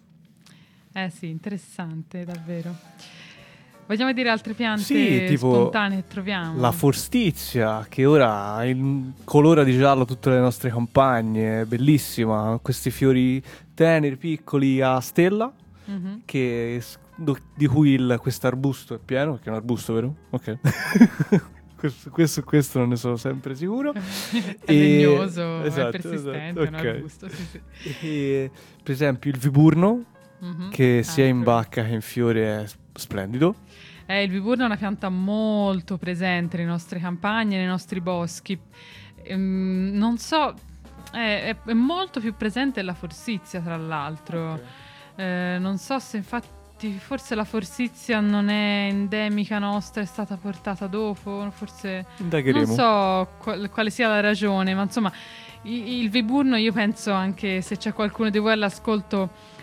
Eh sì, interessante, davvero. Vogliamo dire altre piante Sì, tipo spontanee che troviamo? La forstizia, che ora il- colora di giallo tutte le nostre campagne, è bellissima, questi fiori teneri, piccoli a stella, Mhm. che, s- do- di cui il, questo arbusto è pieno, perché è un arbusto, vero? Ok. questo, questo, questo non ne sono sempre sicuro. È E- legnoso, esatto, è persistente, esatto, è un ok. arbusto, sì, sì. E, per esempio il viburno, Mhm. che Ah, sia in ecco. bacca che in fiore è s- splendido. Eh, il viburno è una pianta molto presente nelle nostre campagne, nei nostri boschi. Ehm, non so, è, è- è molto più presente la forsythia, tra l'altro. Eh, non so se infatti, forse la forsythia non è endemica nostra, è stata portata dopo, forse... Indagheremo. Non so qual- quale sia la ragione, ma insomma, i- il viburno, io penso, anche se c'è qualcuno di voi all'ascolto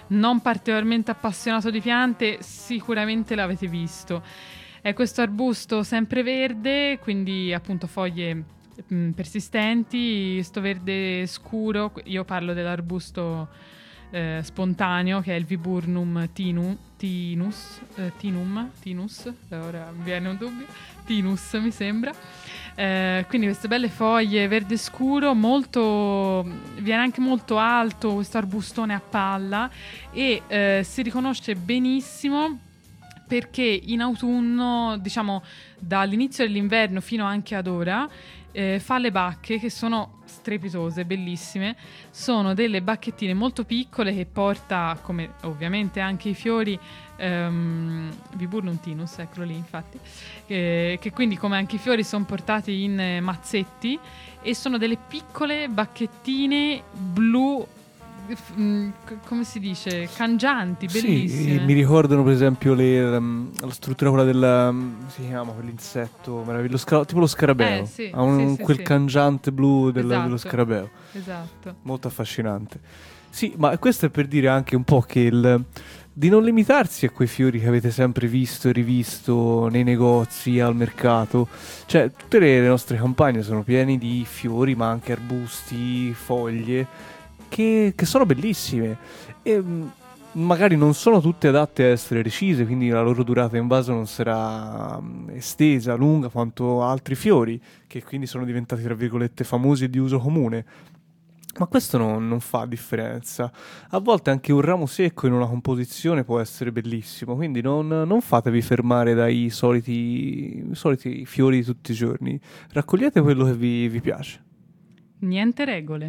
non particolarmente appassionato di piante, sicuramente l'avete visto. È questo arbusto sempreverde, quindi appunto foglie mh, persistenti, sto verde scuro. Io parlo dell'arbusto eh, spontaneo, che è il Viburnum tinu, tinus, eh, tinum, tinus, ora mi viene un dubbio, tinus mi sembra. Eh, quindi queste belle foglie verde scuro, molto, viene anche molto alto questo arbustone a palla, e eh, si riconosce benissimo perché in autunno, diciamo dall'inizio dell'inverno fino anche ad ora, eh, fa le bacche che sono strepitose, bellissime. Sono delle bacchettine molto piccole che porta, come ovviamente anche i fiori, um, Viburnum tinus, eccolo lì infatti, eh, che quindi come anche i fiori sono portati in eh, mazzetti, e sono delle piccole bacchettine blu, f- mh, c- come si dice, cangianti, bellissime. Sì, mi ricordano per esempio le, um, la struttura quella del, um, si chiama quell'insetto meraviglioso, sca- tipo lo scarabeo, Eh, sì, ha un, sì, sì, quel sì. cangiante blu del- Esatto. dello scarabeo, Esatto. molto affascinante. Sì, ma questo è per dire anche un po' che il, di non limitarsi a quei fiori che avete sempre visto e rivisto nei negozi, al mercato. Cioè, tutte le, le nostre campagne sono piene di fiori, ma anche arbusti, foglie, che, che sono bellissime. E mh, magari non sono tutte adatte a essere recise, quindi la loro durata in vaso non sarà mh, estesa, lunga quanto altri fiori, che quindi sono diventati, tra virgolette, famosi e di uso comune. Ma questo no- non fa differenza. A volte anche un ramo secco in una composizione può essere bellissimo, quindi non, non fatevi fermare dai soliti, soliti fiori di tutti i giorni. Raccogliete quello che vi, vi piace. Niente regole.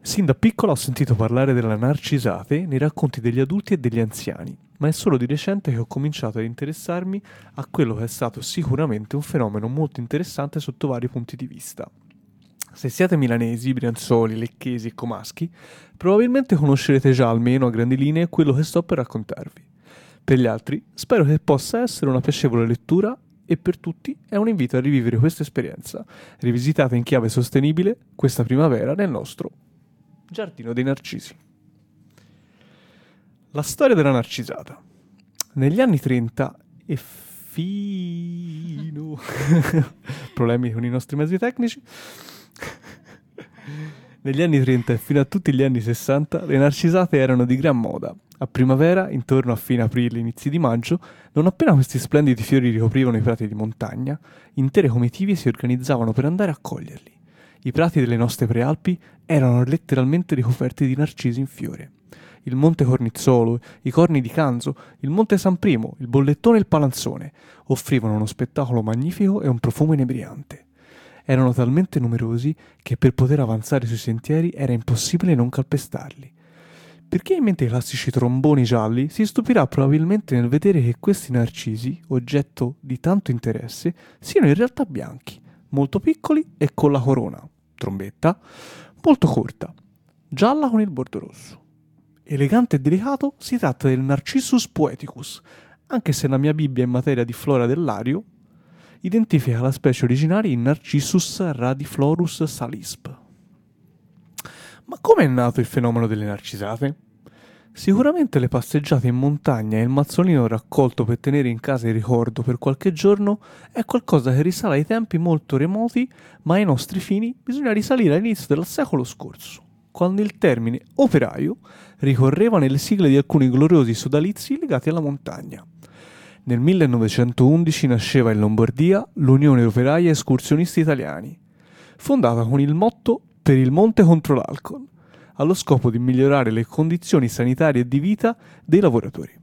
Sin da piccola ho sentito parlare della narcisate nei racconti degli adulti e degli anziani, ma è solo di recente che ho cominciato ad interessarmi a quello che è stato sicuramente un fenomeno molto interessante sotto vari punti di vista. Se siete milanesi, brianzoli, lecchesi e comaschi, probabilmente conoscerete già almeno a grandi linee quello che sto per raccontarvi. Per gli altri, spero che possa essere una piacevole lettura e per tutti è un invito a rivivere questa esperienza, rivisitata in chiave sostenibile questa primavera nel nostro Giardino dei Narcisi. La storia della narcisata. Negli anni trenta e fino... problemi con i nostri mezzi tecnici. Negli anni trenta e fino a tutti gli anni sessanta le narcisate erano di gran moda. A primavera, intorno a fine aprile, inizi di maggio, non appena questi splendidi fiori ricoprivano i prati di montagna, intere comitive si organizzavano per andare a coglierli. I prati delle nostre prealpi erano letteralmente ricoperti di narcisi in fiore. Il monte Cornizzolo, i corni di Canzo, il monte San Primo, il Bollettone e il Palanzone offrivano uno spettacolo magnifico e un profumo inebriante. Erano talmente numerosi che per poter avanzare sui sentieri era impossibile non calpestarli. Per chi ha in mente i classici tromboni gialli si stupirà probabilmente nel vedere che questi narcisi, oggetto di tanto interesse, siano in realtà bianchi, molto piccoli e con la corona, trombetta, molto corta, gialla con il bordo rosso. Elegante e delicato, si tratta del Narcissus poeticus, anche se la mia Bibbia in materia di flora del Lario identifica la specie originaria in Narcissus radiflorus salisp. Ma come è nato il fenomeno delle narcisate? Sicuramente le passeggiate in montagna e il mazzolino raccolto per tenere in casa il ricordo per qualche giorno è qualcosa che risale ai tempi molto remoti, ma ai nostri fini bisogna risalire all'inizio del secolo scorso, quando il termine operaio ricorreva nelle sigle di alcuni gloriosi sodalizi legati alla montagna. Nel millenovecentoundici nasceva in Lombardia l'Unione Operaia Escursionisti Italiani, fondata con il motto "Per il monte contro l'alcol", allo scopo di migliorare le condizioni sanitarie e di vita dei lavoratori.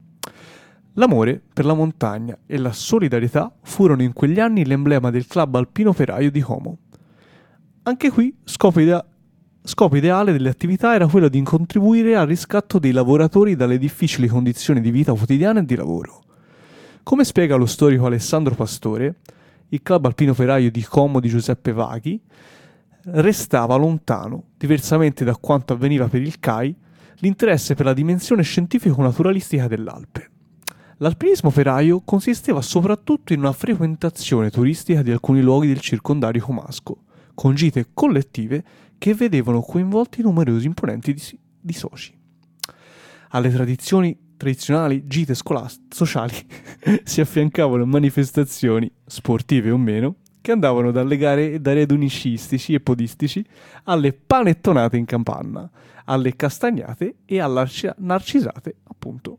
L'amore per la montagna e la solidarietà furono in quegli anni l'emblema del club alpino operaio di Como. Anche qui, scopo, idea- scopo ideale delle attività era quello di contribuire al riscatto dei lavoratori dalle difficili condizioni di vita quotidiana e di lavoro. Come spiega lo storico Alessandro Pastore, il club alpino operaio di Como di Giuseppe Vaghi restava lontano, diversamente da quanto avveniva per il C A I, l'interesse per la dimensione scientifico-naturalistica dell'Alpe. L'alpinismo operaio consisteva soprattutto in una frequentazione turistica di alcuni luoghi del circondario comasco, con gite collettive che vedevano coinvolti numerosi imponenti di, di soci. Alle tradizioni tradizionali gite scolast- sociali si affiancavano manifestazioni, sportive o meno, che andavano dalle gare e dai raduni sciistici e podistici alle panettonate in capanna, alle castagnate e alle narcisate, appunto.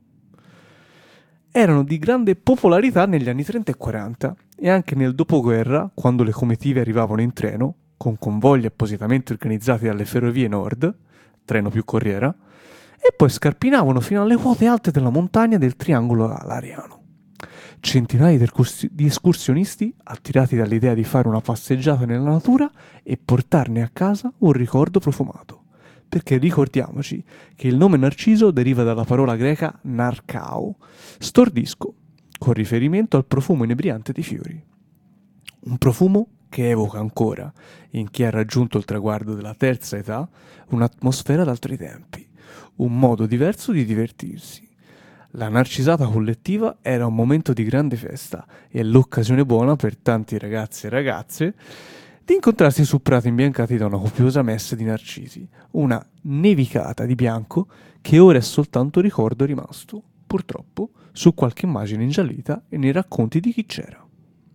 Erano di grande popolarità negli anni trenta e quaranta e anche nel dopoguerra, quando le comitive arrivavano in treno, con convogli appositamente organizzati dalle Ferrovie Nord, treno più corriera, e poi scarpinavano fino alle quote alte della montagna del Triangolo Lariano. Centinaia di escursionisti attirati dall'idea di fare una passeggiata nella natura e portarne a casa un ricordo profumato. Perché ricordiamoci che il nome Narciso deriva dalla parola greca narcao, stordisco, con riferimento al profumo inebriante dei fiori. Un profumo che evoca ancora, in chi ha raggiunto il traguardo della terza età, un'atmosfera d'altri tempi, un modo diverso di divertirsi. La narcisata collettiva era un momento di grande festa e l'occasione buona per tanti ragazzi e ragazze di incontrarsi su prati imbiancati da una copiosa messe di narcisi, una nevicata di bianco che ora è soltanto ricordo rimasto, purtroppo, su qualche immagine ingiallita e nei racconti di chi c'era.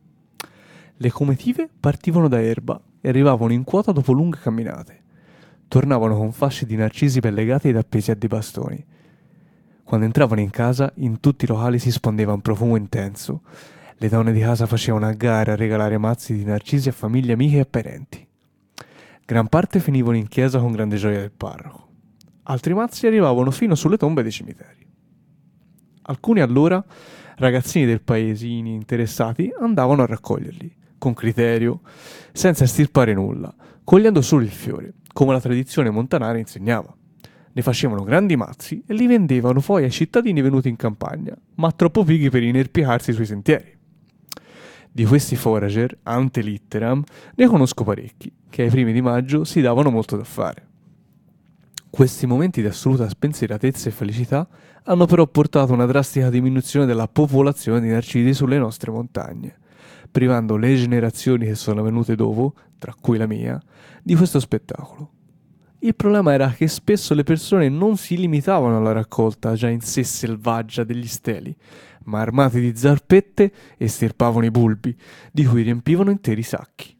Le comitive partivano da Erba e arrivavano in quota dopo lunghe camminate. Tornavano con fasce di narcisi ben legati ed appesi a dei bastoni. Quando entravano in casa, in tutti i locali si spandeva un profumo intenso. Le donne di casa facevano a gara a regalare mazzi di narcisi a famiglie, amiche e parenti. Gran parte finivano in chiesa con grande gioia del parroco. Altri mazzi arrivavano fino sulle tombe dei cimiteri. Alcuni allora, ragazzini del paesini interessati, andavano a raccoglierli, con criterio, senza estirpare nulla, cogliendo solo il fiore, come la tradizione montanara insegnava. Ne facevano grandi mazzi e li vendevano poi ai cittadini venuti in campagna, ma troppo pigri per inerpicarsi sui sentieri. Di questi forager, ante litteram, ne conosco parecchi, che ai primi di maggio si davano molto da fare. Questi momenti di assoluta spensieratezza e felicità hanno però portato a una drastica diminuzione della popolazione di narcisi sulle nostre montagne, privando le generazioni che sono venute dopo, tra cui la mia, di questo spettacolo. Il problema era che spesso le persone non si limitavano alla raccolta già in sé selvaggia degli steli, ma armati di zarpette estirpavano i bulbi, di cui riempivano interi sacchi.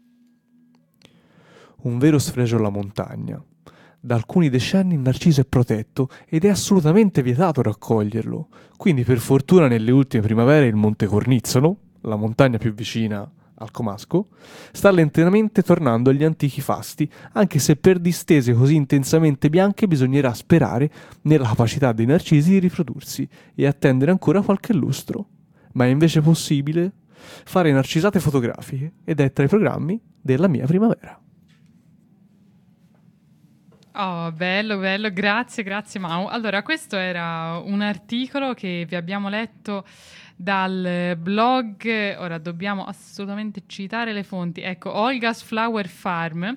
Un vero sfregio alla montagna. Da alcuni decenni il narciso è protetto ed è assolutamente vietato raccoglierlo, quindi per fortuna nelle ultime primavere il Monte Cornizzolo, la montagna più vicina al comasco, sta lentamente tornando agli antichi fasti, anche se per distese così intensamente bianche bisognerà sperare nella capacità dei narcisi di riprodursi e attendere ancora qualche lustro. Ma è invece possibile fare narcisate fotografiche ed è tra i programmi della mia primavera. Oh, bello, bello, grazie, grazie Mau. Allora, questo era un articolo che vi abbiamo letto dal blog, ora dobbiamo assolutamente citare le fonti, ecco, Olga's Flower Farm,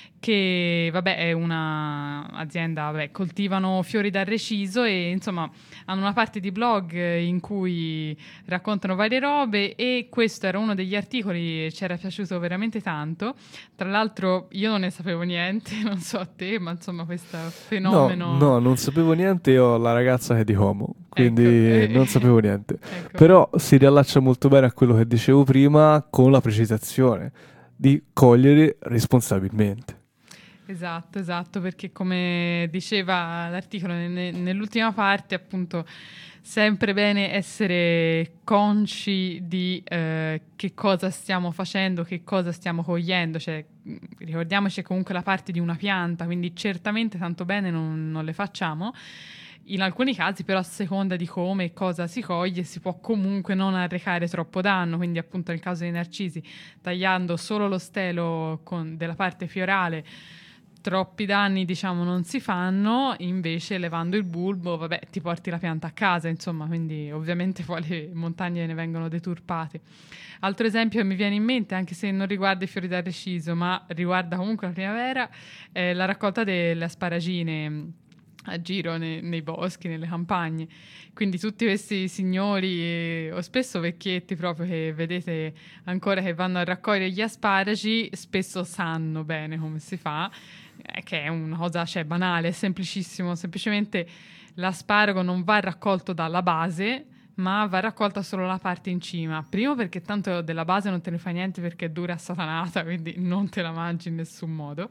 che vabbè è una azienda, vabbè, coltivano fiori da reciso e insomma hanno una parte di blog in cui raccontano varie robe e questo era uno degli articoli che ci era piaciuto veramente tanto. Tra l'altro io non ne sapevo niente, non so a te, ma insomma questo fenomeno... No, no, non sapevo niente, io ho la ragazza che è di Como, quindi Ecco. non sapevo niente. Ecco. Però si riallaccia molto bene a quello che dicevo prima con la precisazione di cogliere responsabilmente. Esatto, esatto, perché come diceva l'articolo ne- nell'ultima parte, appunto, sempre bene essere consci di eh, che cosa stiamo facendo, che cosa stiamo cogliendo, cioè mh, ricordiamoci comunque la parte di una pianta, quindi certamente tanto bene non, non le facciamo. In alcuni casi però a seconda di come e cosa si coglie si può comunque non arrecare troppo danno, quindi appunto nel caso dei narcisi tagliando solo lo stelo con della parte fiorale troppi danni diciamo non si fanno, invece levando il bulbo vabbè ti porti la pianta a casa, insomma, quindi ovviamente poi le montagne ne vengono deturpate. Altro esempio che mi viene in mente, anche se non riguarda i fiori da reciso ma riguarda comunque la primavera, è la raccolta delle asparagine a giro nei, nei boschi, nelle campagne. Quindi tutti questi signori eh, o spesso vecchietti proprio che vedete ancora che vanno a raccogliere gli asparagi spesso sanno bene come si fa, eh, che è una cosa cioè, banale, è semplicissimo, semplicemente l'asparago non va raccolto dalla base ma va raccolta solo la parte in cima, primo perché tanto della base non te ne fa niente perché è dura assatanata, quindi non te la mangi in nessun modo.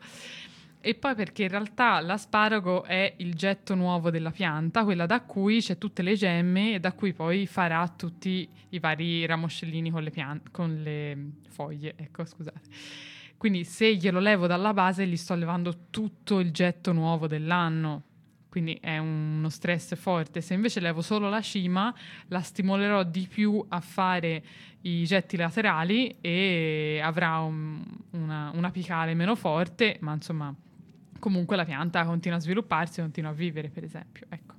E poi perché in realtà l'asparago è il getto nuovo della pianta, quella da cui c'è tutte le gemme e da cui poi farà tutti i vari ramoscellini con le, pian- con le foglie, ecco scusate. Quindi se glielo levo dalla base gli sto levando tutto il getto nuovo dell'anno, quindi è uno stress forte. Se invece levo solo la cima la stimolerò di più a fare i getti laterali e avrà un, una, una apicale meno forte, ma insomma comunque la pianta continua a svilupparsi, continua a vivere, per esempio. Ecco.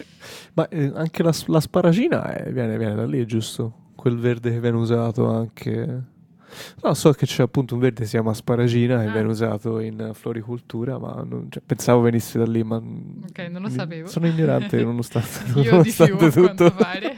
Ma eh, anche la, la sparagina eh, viene, viene da lì, giusto? Quel verde che viene usato anche... No, so che c'è appunto un verde che si chiama asparagina che Ah. viene usato in floricoltura, ma non, cioè, pensavo venisse da lì, ma... Ok, non lo sapevo. Sono ignorante nonostante, Io di più, nonostante a tutto. quanto pare.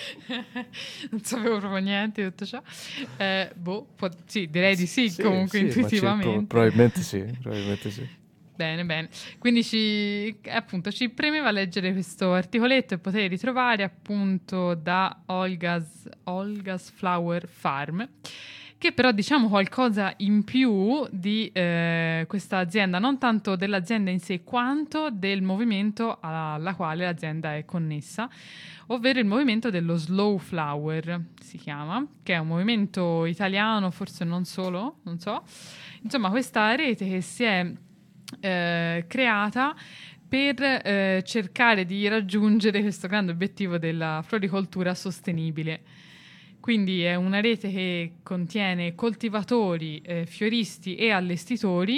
Non sapevo proprio niente di tutto ciò. Eh, boh, può- sì, direi di sì, comunque sì, ma c'è- intuitivamente. pro- probabilmente sì, probabilmente sì. Bene, bene. Quindi ci, appunto, ci premeva leggere questo articoletto e poter ritrovare appunto da Olga's, Olga's Flower Farm, che però diciamo qualcosa in più di eh, questa azienda, non tanto dell'azienda in sé quanto del movimento alla quale l'azienda è connessa, ovvero il movimento dello Slow Flower, si chiama, che è un movimento italiano, forse non solo, non so. Insomma, questa rete che si è eh, creata per eh, cercare di raggiungere questo grande obiettivo della floricoltura sostenibile. Quindi è una rete che contiene coltivatori, eh, fioristi e allestitori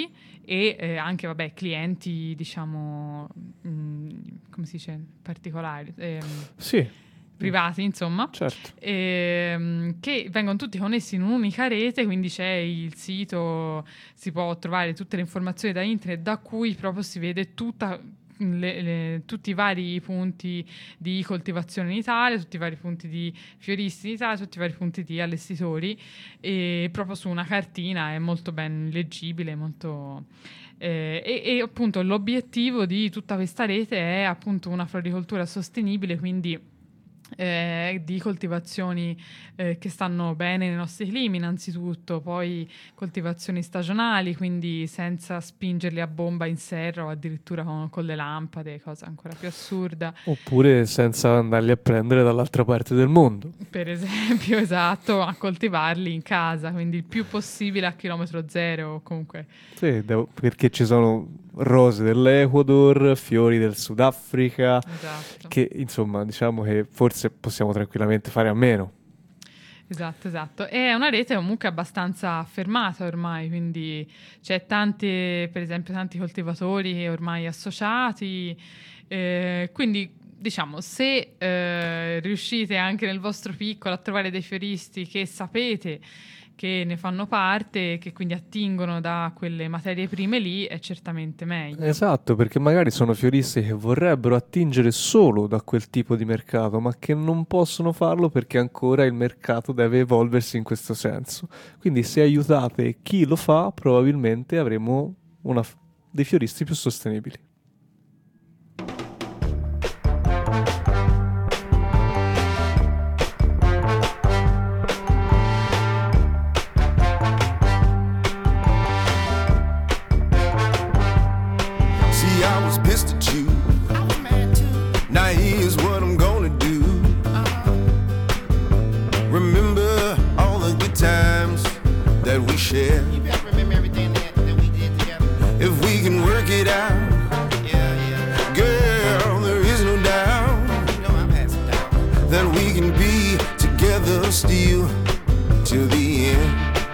e eh, anche vabbè clienti diciamo mh, come si dice particolari ehm, Sì. privati insomma, Certo. ehm, che vengono tutti connessi in un'unica rete, quindi c'è il sito, si può trovare tutte le informazioni da internet da cui proprio si vede tutta Le, le, tutti i vari punti di coltivazione in Italia, tutti i vari punti di fioristi in Italia, tutti i vari punti di allestitori, e proprio su una cartina è molto ben leggibile, molto eh, e, e appunto l'obiettivo di tutta questa rete è appunto una floricoltura sostenibile, quindi Eh, di coltivazioni eh, che stanno bene nei nostri climi innanzitutto, poi coltivazioni stagionali, quindi senza spingerli a bomba in serra o addirittura con, con le lampade, cosa ancora più assurda. Oppure senza andarli a prendere dall'altra parte del mondo. Per esempio, esatto, a coltivarli in casa, quindi il più possibile a chilometro zero comunque. Sì, devo, perché ci sono rose dell'Ecuador, fiori del Sudafrica, Esatto. che insomma diciamo che forse possiamo tranquillamente fare a meno. Esatto, esatto. È una rete comunque abbastanza affermata ormai, quindi c'è tante, per esempio, tanti coltivatori ormai associati, eh, quindi diciamo se eh, riuscite anche nel vostro piccolo a trovare dei fioristi che sapete che ne fanno parte, che quindi attingono da quelle materie prime lì, è certamente meglio. Esatto, perché magari sono fioristi che vorrebbero attingere solo da quel tipo di mercato, ma che non possono farlo perché ancora il mercato deve evolversi in questo senso. Quindi se aiutate chi lo fa, probabilmente avremo una, dei fioristi più sostenibili. Now here's what I'm gonna do. Remember all the good times that we shared. You better remember everything that, that we did together. If we can work it out, Yeah, yeah. girl, there is no doubt You know I've had some doubt. that we can be together still till the end.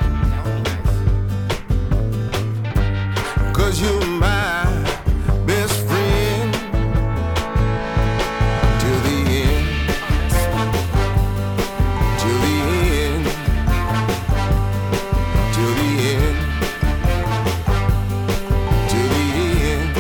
Cause you're my best friend till the end. Till the end. Till the end. Till the end.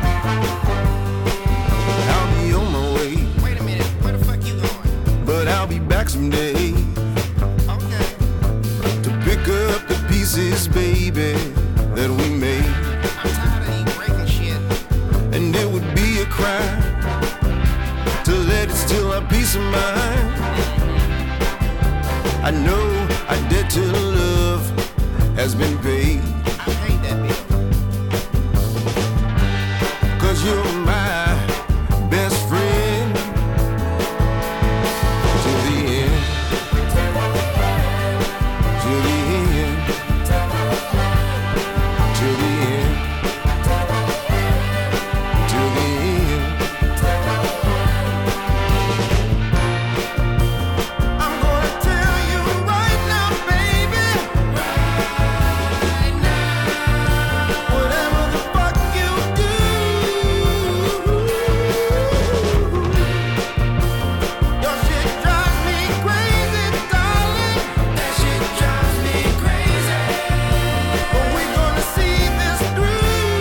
I'll be on my way, Wait a minute, where the fuck you going? but I'll be back someday Okay. to pick up the pieces, baby, that we made. I'm tired of these breaking shit. And it would be a crime to let it steal our peace of mind. I know our debt to love has been paid. I paid that bill. Cause you're my best friend till the end. Till the end. Till the end. Till the end. I'm gonna tell you right now, baby. Right now. Whatever the fuck you do, your shit drives me crazy, darling. That shit drives me crazy. But we're gonna see this through.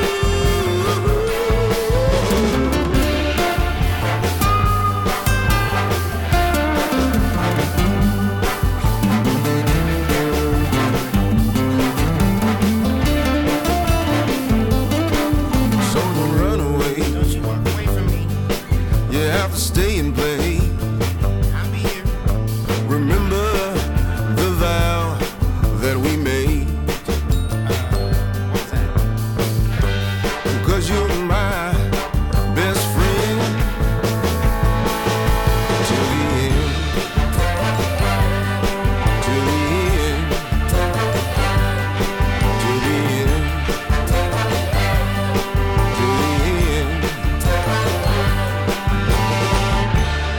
So don't run away. Don't you walk away from me. You have to stay and play. I'll be here. Remember the vow that we made. What's that? Cause you're my best friend till the end. Till the end. Till the end. Till the end.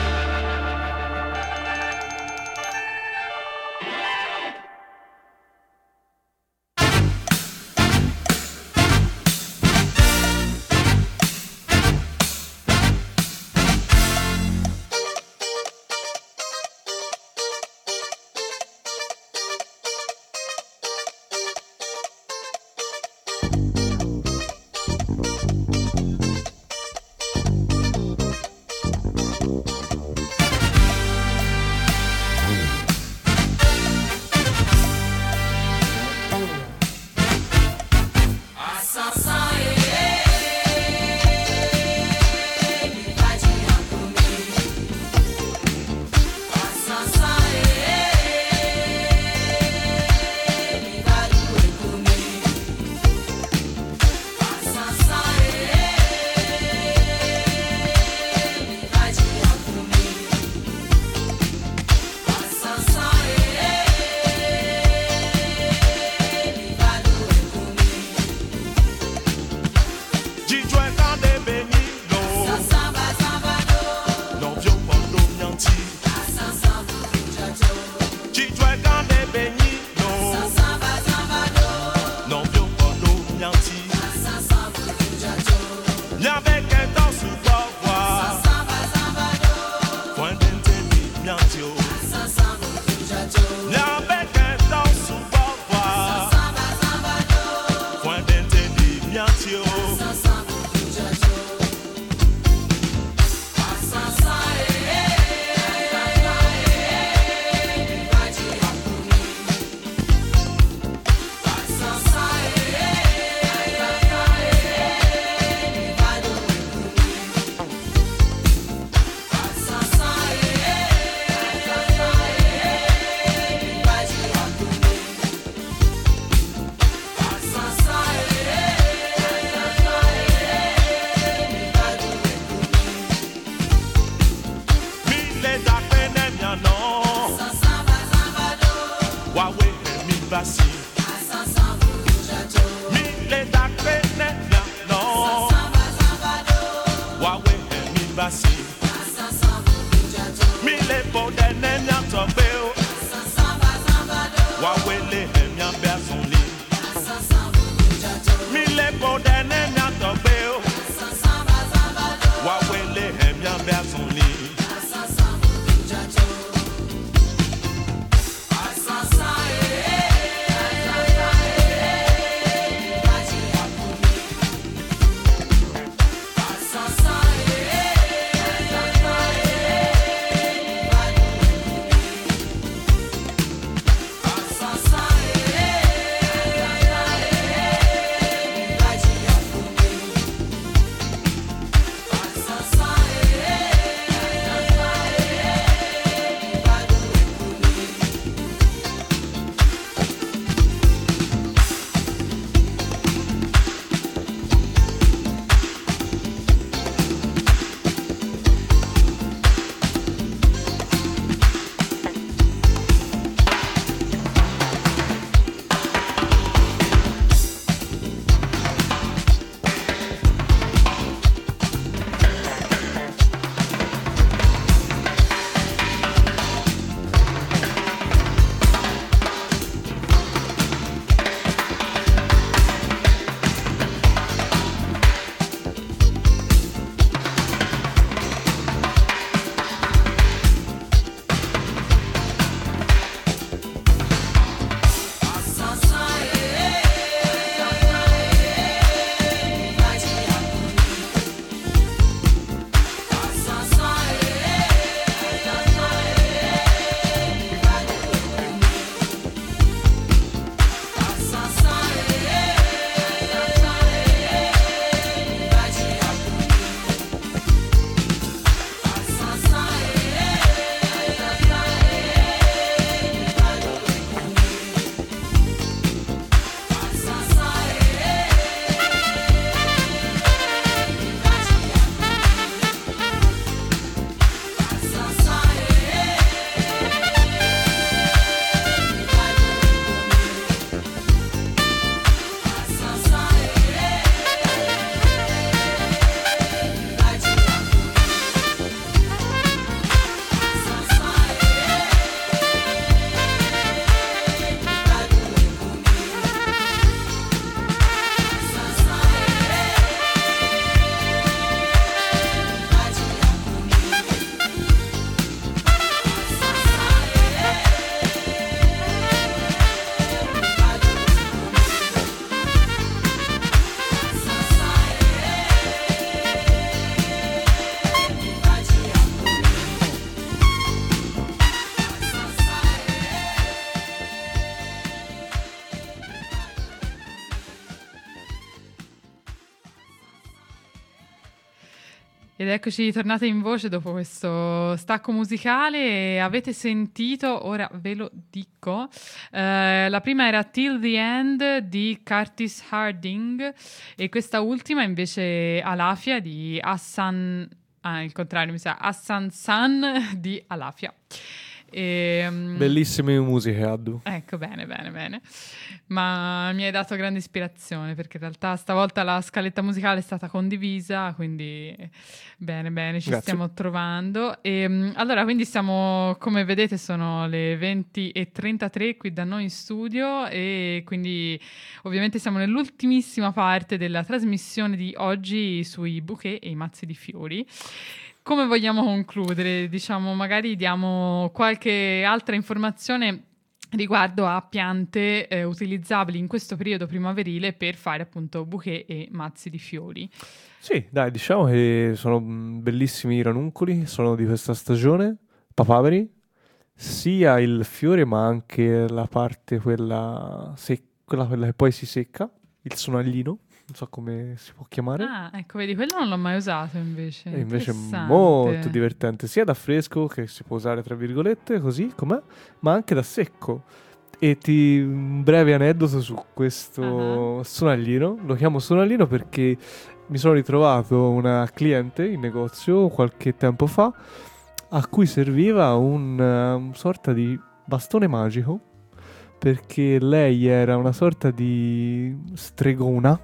basi. Mille d'acque nella no. Wawe mi basi. Mille pode nella tobeo. Wawe le hemia beasonli. Mille pode nella tobeo. Wawe le hemia beasonli. Ed eccoci tornate in voce dopo questo stacco musicale. Avete sentito, ora ve lo dico, eh, la prima era Till the End di Curtis Harding e questa ultima invece Alafia di Hassan, ah, il contrario mi sa, Hassan San di Alafia. E, bellissime musiche, Addu. Ecco, bene, bene, bene. Ma mi hai dato grande ispirazione perché in realtà stavolta la scaletta musicale è stata condivisa, quindi bene, bene, ci Grazie. stiamo trovando. E, allora, quindi siamo, come vedete, sono le venti e trentatré qui da noi in studio e quindi ovviamente siamo nell'ultimissima parte della trasmissione di oggi sui bouquet e i mazzi di fiori. Come vogliamo concludere? Diciamo, magari diamo qualche altra informazione riguardo a piante eh, utilizzabili in questo periodo primaverile per fare appunto bouquet e mazzi di fiori. Sì, dai, diciamo che sono mm, bellissimi i ranuncoli, sono di questa stagione, papaveri, sia il fiore ma anche la parte quella, sec- quella, quella che poi si secca, il sonaglino. Non so come si può chiamare. Ah, ecco, vedi, quello non l'ho mai usato invece. E invece è Interessante. molto divertente, sia da fresco, che si può usare tra virgolette, così com'è, ma anche da secco. E ti un breve aneddoto su questo Uh-huh. sonaglino. Lo chiamo sonaglino perché mi sono ritrovato una cliente in negozio qualche tempo fa a cui serviva un, uh, un sorta di bastone magico perché lei era una sorta di stregona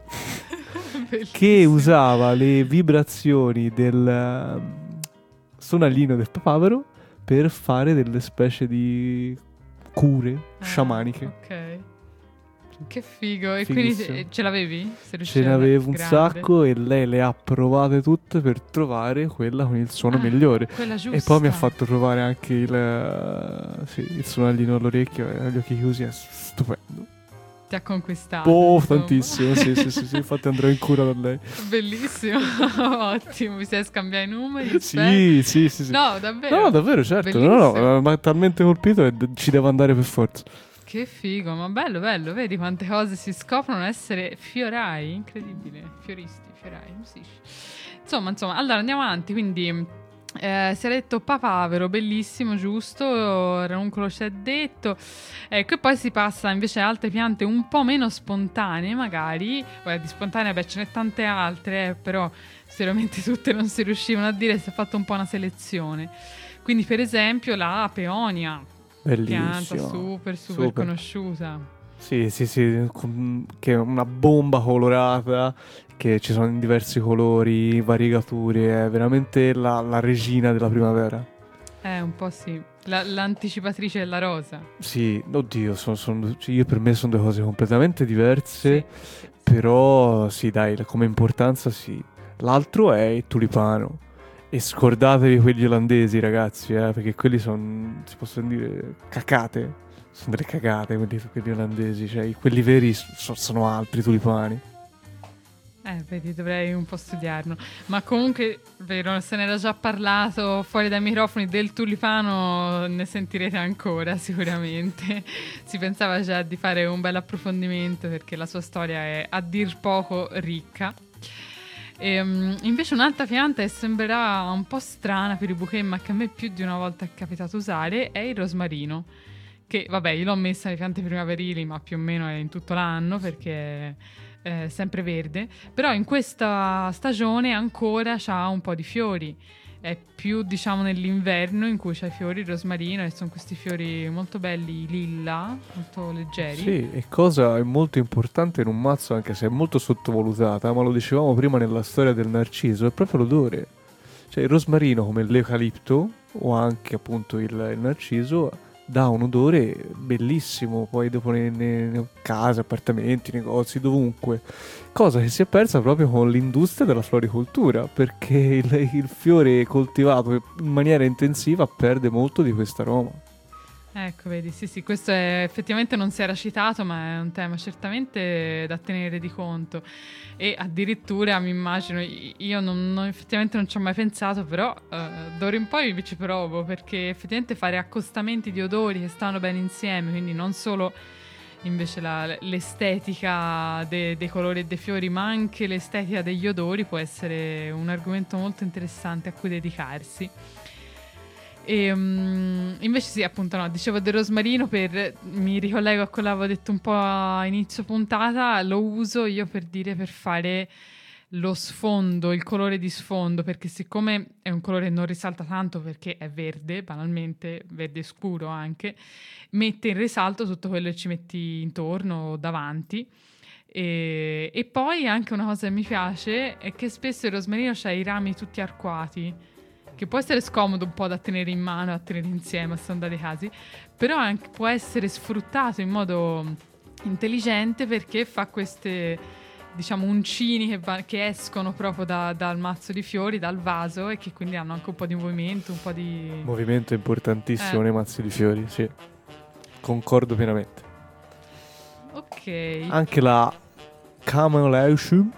che Bellissimo. usava le vibrazioni del ehm, sonallino del papavero per fare delle specie di cure Ah, sciamaniche. ok. Che figo. E Fighissimo. quindi ce- ce l'avevi? Sei Ce riuscita? ne avevo un Grande. sacco e lei le ha provate tutte per trovare quella con il suono Ah, migliore. quella giusta. E poi mi ha fatto provare anche il, eh, sì, il sonallino all'orecchio e agli occhi chiusi, è stupendo. Ti ha conquistato. Oh, insomma. tantissimo, sì, sì, sì, sì, infatti andrò in cura da lei. Bellissimo. Ottimo. Mi sei scambiato i numeri? Beh. Sì, sì, sì, sì. No, davvero. No, davvero, certo. No, Bellissimo. no, ma è talmente colpito che d- ci devo andare per forza. Che figo, ma bello, bello. Vedi quante cose si scoprono essere fiorai. Incredibile. Fioristi, fiorai, non si dice. Insomma, insomma, allora andiamo avanti. Quindi eh, si è detto papavero, bellissimo, giusto. Ranuncolo ci è detto. Ecco, e poi si passa invece a altre piante un po' meno spontanee, magari. Beh, di spontanee, beh, ce n'è tante altre, eh, però sicuramente tutte non si riuscivano a dire. Si è fatto un po' una selezione. Quindi, per esempio, la peonia. Pianta Bellissimo. super, super, Super. conosciuta. Sì, sì, sì, con- che è una bomba colorata, che ci sono in diversi colori, variegature, è veramente la, la regina della primavera. Eh, un po' sì. La- l'anticipatrice della rosa. Sì, oddio, sono, sono- cioè, io per me sono due cose completamente diverse, però sì, dai, come importanza sì. L'altro è il tulipano. E scordatevi quelli olandesi, ragazzi, eh, perché quelli sono, si possono dire, cacate. Sono delle cagate quelli, quelli olandesi, cioè quelli veri so- sono altri tulipani. Eh, vedi, dovrei un po' studiarlo. Ma comunque, vero, se ne era già parlato fuori dai microfoni del tulipano, ne sentirete ancora sicuramente. Si pensava già di fare un bel approfondimento perché la sua storia è a dir poco ricca. Ehm, invece un'altra pianta che sembrerà un po' strana per i bouquet, ma che a me più di una volta è capitato usare, è il rosmarino. Che vabbè, io l'ho messa nelle piante primaverili, ma più o meno è in tutto l'anno perché è sempre verde. Però in questa stagione ancora c'ha un po' di fiori. È più, diciamo, nell'inverno in cui c'ha i fiori, il rosmarino, e sono questi fiori molto belli, lilla, molto leggeri. Sì, e cosa è molto importante in un mazzo, anche se è molto sottovalutata, ma lo dicevamo prima nella storia del narciso, è proprio l'odore. Cioè il rosmarino, come l'eucalipto o anche appunto il, il narciso, dà un odore bellissimo poi dopo nei, nei- nei case, appartamenti, negozi, dovunque, cosa che si è persa proprio con l'industria della floricoltura, perché il, il fiore coltivato in maniera intensiva perde molto di questo aroma. Ecco, vedi, sì, sì, questo è, effettivamente non si era citato, ma è un tema certamente da tenere di conto. E addirittura mi immagino, io non, non- effettivamente non ci ho mai pensato, però eh, d'ora in poi vi ci provo, perché effettivamente fare accostamenti di odori che stanno bene insieme, quindi non solo invece la- l'estetica de- dei colori e dei fiori, ma anche l'estetica degli odori può essere un argomento molto interessante a cui dedicarsi. E, mm, invece sì, appunto no, dicevo del rosmarino, per, mi ricollego a quello che avevo detto un po' a inizio puntata, lo uso io per dire, per fare lo sfondo, il colore di sfondo, perché siccome è un colore che non risalta tanto perché è verde, banalmente, verde scuro anche, mette in risalto tutto quello che ci metti intorno o davanti. E, e poi anche una cosa che mi piace è che spesso il rosmarino ha i rami tutti arcuati, che può essere scomodo un po' da tenere in mano, da tenere insieme a seconda dei casi, però anche può essere sfruttato in modo intelligente perché fa queste, diciamo, uncini che, va- che escono proprio da- dal mazzo di fiori, dal vaso, e che quindi hanno anche un po' di movimento, un po' di... Movimento importantissimo Eh. nei mazzi di fiori, sì. Concordo pienamente. Ok. Anche la Cameleucium,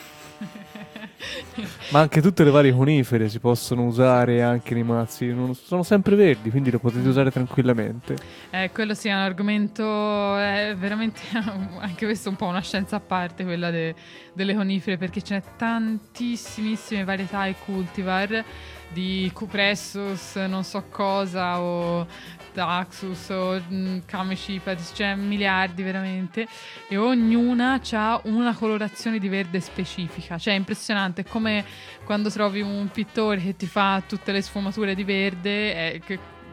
ma anche tutte le varie conifere si possono usare anche nei mazzi, non- sono sempre verdi, quindi lo potete usare tranquillamente. Eh, quello sì è un argomento, è veramente anche questo un po' una scienza a parte, quella de- delle conifere, perché ce n'è tantissimissime varietà e cultivar di Cupressus, non so cosa, o Taxus o mm, Camecipetis, c'è miliardi veramente, e ognuna ha una colorazione di verde specifica, cioè è impressionante, è come quando trovi un pittore che ti fa tutte le sfumature di verde, eh, che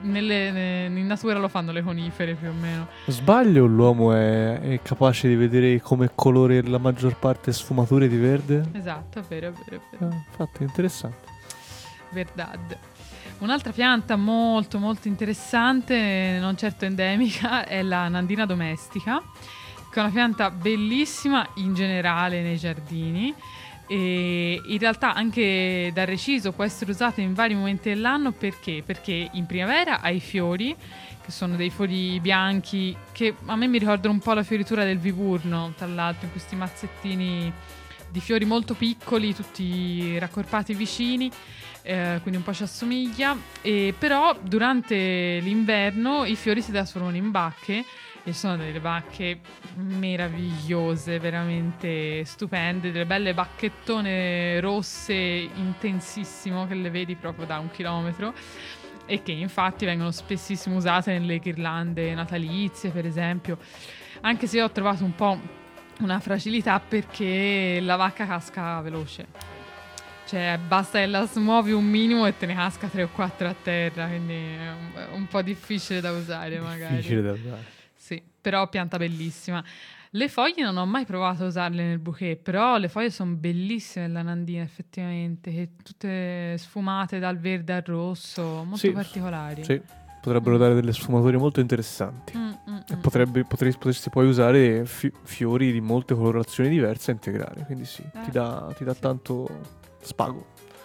nelle- ne- in natura lo fanno le conifere più o meno. Sbaglio, l'uomo è, è capace di vedere come colore la maggior parte sfumature di verde? Esatto, è vero, è vero, è vero. Eh, infatti, interessante. Verdad. Un'altra pianta molto molto interessante, non certo endemica, è la nandina domestica, che è una pianta bellissima in generale nei giardini. E in realtà anche dal reciso può essere usato in vari momenti dell'anno. Perché? Perché in primavera ha i fiori, che sono dei fogli bianchi che a me mi ricordano un po' la fioritura del viburno, tra l'altro, in questi mazzettini di fiori molto piccoli, tutti raccorpati vicini, eh, quindi un po' ci assomiglia. E però durante l'inverno i fiori si trasformano in bacche, e sono delle bacche meravigliose, veramente stupende, delle belle bacchettone rosse intensissimo che le vedi proprio da un chilometro, e che infatti vengono spessissimo usate nelle ghirlande natalizie, per esempio, anche se io ho trovato un po' una fragilità perché la vacca casca veloce, cioè basta che la smuovi un minimo e te ne casca tre o quattro a terra, quindi è un, è un po' difficile da usare magari. Difficile da usare. Sì, però pianta bellissima. Le foglie non ho mai provato a usarle nel bouquet, però le foglie sono bellissime nella nandina, effettivamente, che tutte sfumate dal verde al rosso, molto Sì, particolari. Sì, potrebbero dare delle sfumature molto interessanti. Mm, mm, E mm. potrebbe, potresti, potresti poi usare fi- fiori di molte colorazioni diverse a integrare, quindi sì, Eh, ti dà, ti dà sì. tanto spago.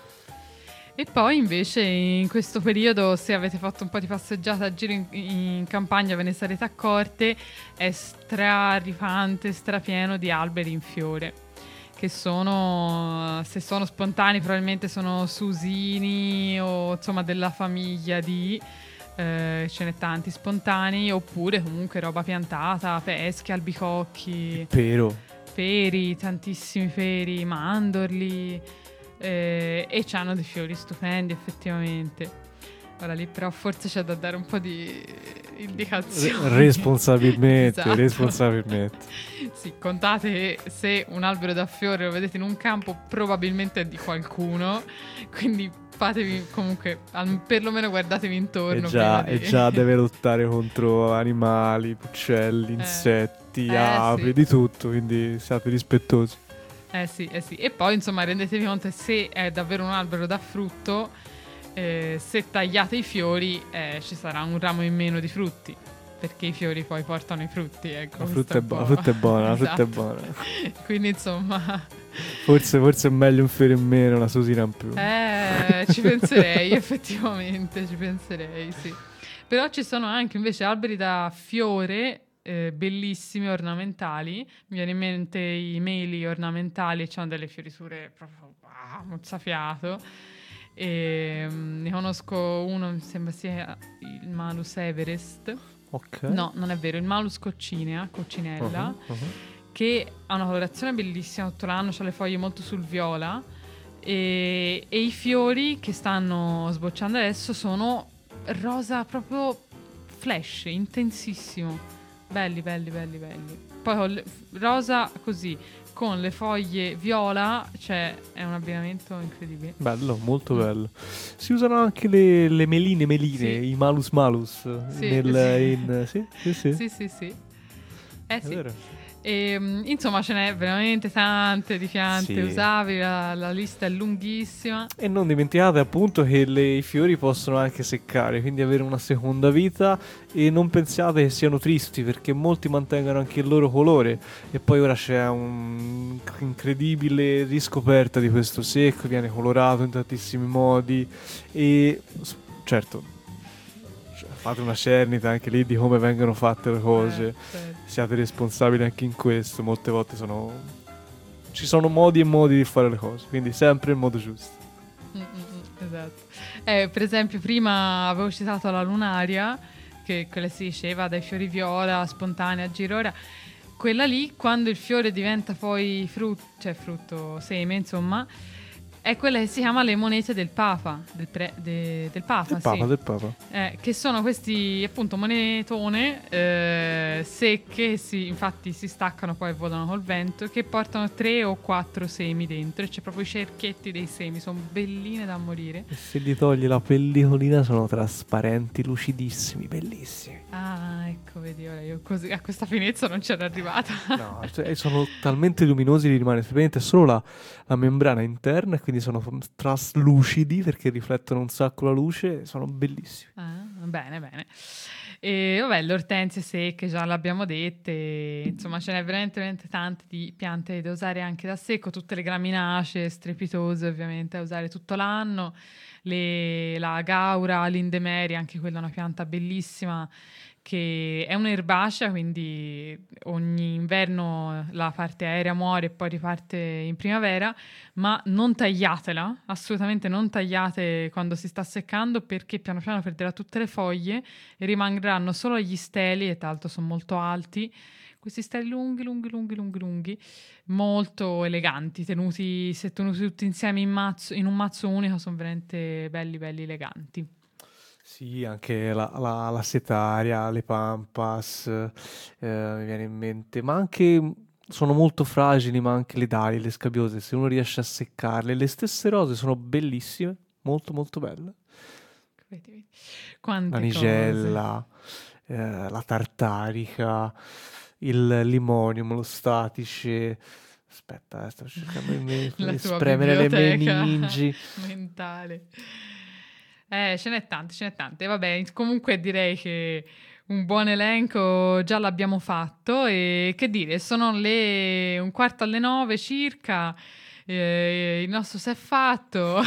E poi invece in questo periodo, se avete fatto un po' di passeggiata a giro in, in campagna, ve ne sarete accorte, è straripante, strapieno di alberi in fiore, che sono, se sono spontanei, probabilmente sono susini o insomma della famiglia di, eh, ce n'è tanti spontanei, oppure comunque roba piantata, pesche, albicocchi, Pero, peri, tantissimi peri, mandorli, eh, e c'hanno dei fiori stupendi effettivamente. Ora lì però forse c'è da dare un po' di indicazioni. re- responsabilmente, Esatto. responsabilmente. Sì, contate che se un albero da fiore lo vedete in un campo, probabilmente è di qualcuno, quindi fatevi comunque, al- perlomeno guardatevi E intorno. già, prima e di- già deve lottare contro animali, uccelli, insetti, Eh, api, sì. di tutto, quindi siate rispettosi. Eh sì, eh sì. E poi insomma rendetevi conto se è davvero un albero da frutto, eh, se tagliate i fiori eh, ci sarà un ramo in meno di frutti, perché i fiori poi portano i frutti. Ecco, La questo frutta è, un bu- po'- la frutta è buona, la frutta è Esatto. buona. Quindi insomma, Forse, forse è meglio un fiore in meno, una susina in più. eh, ci penserei effettivamente, ci penserei, sì. Però ci sono anche invece alberi da fiore eh, bellissimi, ornamentali. Mi viene in mente i meli ornamentali, e hanno delle fioriture proprio wow, mozzafiato. E, mm, ne conosco uno, mi sembra sia il Malus Everest. Ok. No, non è vero, il Malus coccinea, coccinella, Uh-huh, uh-huh. che ha una colorazione bellissima tutto l'anno, ha le foglie molto sul viola, e, e i fiori che stanno sbocciando adesso sono rosa proprio flash, intensissimo. Belli, belli, belli, belli. Poi con le- rosa così, con le foglie viola, cioè è un abbinamento incredibile. Bello, molto bello. Si usano anche le, le meline, meline, Sì. i malus malus. Sì, nel, sì. In, sì, sì, sì. Sì, sì, sì. Eh È sì. vero. E, mm, insomma, ce n'è veramente tante di piante Sì. usabili, la, la lista è lunghissima. E non dimenticate appunto che le- i fiori possono anche seccare, quindi avere una seconda vita, e non pensiate che siano tristi, perché molti mantengono anche il loro colore, e poi ora c'è un'incredibile riscoperta di questo secco, viene colorato in tantissimi modi, e s- certo, cioè, fate una cernita anche lì di come vengono fatte le cose. Eh, certo. Siate responsabili anche in questo, molte volte sono ci sono modi e modi di fare le cose, quindi sempre il modo giusto. Mm, mm, mm, esatto. Eh, per esempio, prima avevo citato la lunaria, che quella si diceva dai fiori viola, spontanea, a giro. Ora, quella lì, quando il fiore diventa poi frutto, cioè frutto, seme, insomma, È quella che si chiama le monete del Papa, del, pre- de- del Papa, Del Papa, sì. del Papa. Eh, che sono questi appunto monetone eh, secche, si, infatti si staccano poi e volano col vento, che portano tre o quattro semi dentro e c'è proprio i cerchietti dei semi, sono belline da morire. E se gli togli la pellicolina sono trasparenti, lucidissimi, bellissimi. Ah, ecco, vedi, ora io così, a questa finezza non c'ero arrivata. No, cioè, sono talmente luminosi che rimane semplicemente solo la, la membrana interna e quindi sono f- traslucidi perché riflettono un sacco la luce, sono bellissimi. Ah, bene, bene. E vabbè, le ortensie secche già l'abbiamo dette, insomma ce n'è veramente, veramente tante di piante da usare anche da secco, tutte le graminacee strepitose ovviamente da usare tutto l'anno, le, la gaura, l'indemeria, anche quella è una pianta bellissima che è un'erbacea, quindi ogni inverno la parte aerea muore e poi riparte in primavera, ma non tagliatela, assolutamente non tagliate quando si sta seccando perché piano piano perderà tutte le foglie e rimarranno solo gli steli, e tra l'altro sono molto alti, questi steli lunghi, lunghi, lunghi, lunghi, lunghi, molto eleganti, tenuti, se tenuti tutti insieme in, mazzo, in un mazzo unico sono veramente belli, belli eleganti. Sì, anche la, la, la setaria, le pampas, eh, mi viene in mente, ma anche sono molto fragili, ma anche le dalie, le scabiose, se uno riesce a seccarle, le stesse rose sono bellissime, molto molto belle. Vedi, vedi. Quante La cose. nigella, eh, la tartarica, il limonium, lo statice. Aspetta, eh, sto cercando di, me- La di tua spremere le biblioteca meningi. mentale. Eh, ce n'è tante, ce n'è tante. Vabbè, comunque direi che un buon elenco già l'abbiamo fatto e che dire, sono le un quarto alle nove circa. Eh, il nostro si è fatto.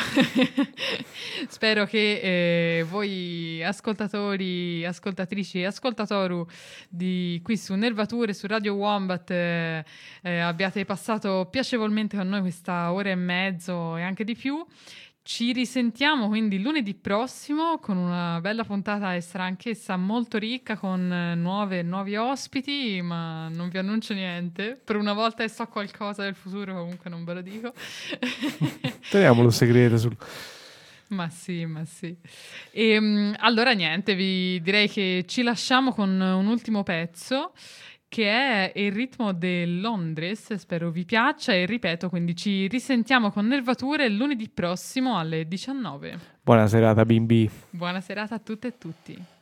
Spero che eh, voi ascoltatori, ascoltatrici e ascoltatoru di qui su Nervature, su Radio Wombat eh, eh, abbiate passato piacevolmente con noi questa ora e mezzo e anche di più. Ci risentiamo quindi lunedì prossimo con una bella puntata e sarà anch'essa molto ricca con eh, nuove, nuovi ospiti, ma non vi annuncio niente. Per una volta che so qualcosa del futuro, comunque non ve lo dico. Teniamolo segreto sul... Ma sì, ma sì. E, mh, allora niente, vi direi che ci lasciamo con un ultimo pezzo che è Il ritmo del Londres, spero vi piaccia e ripeto, quindi ci risentiamo con Nervature lunedì prossimo alle diciannove. Buona serata, bimbi. Buona serata a tutte e tutti.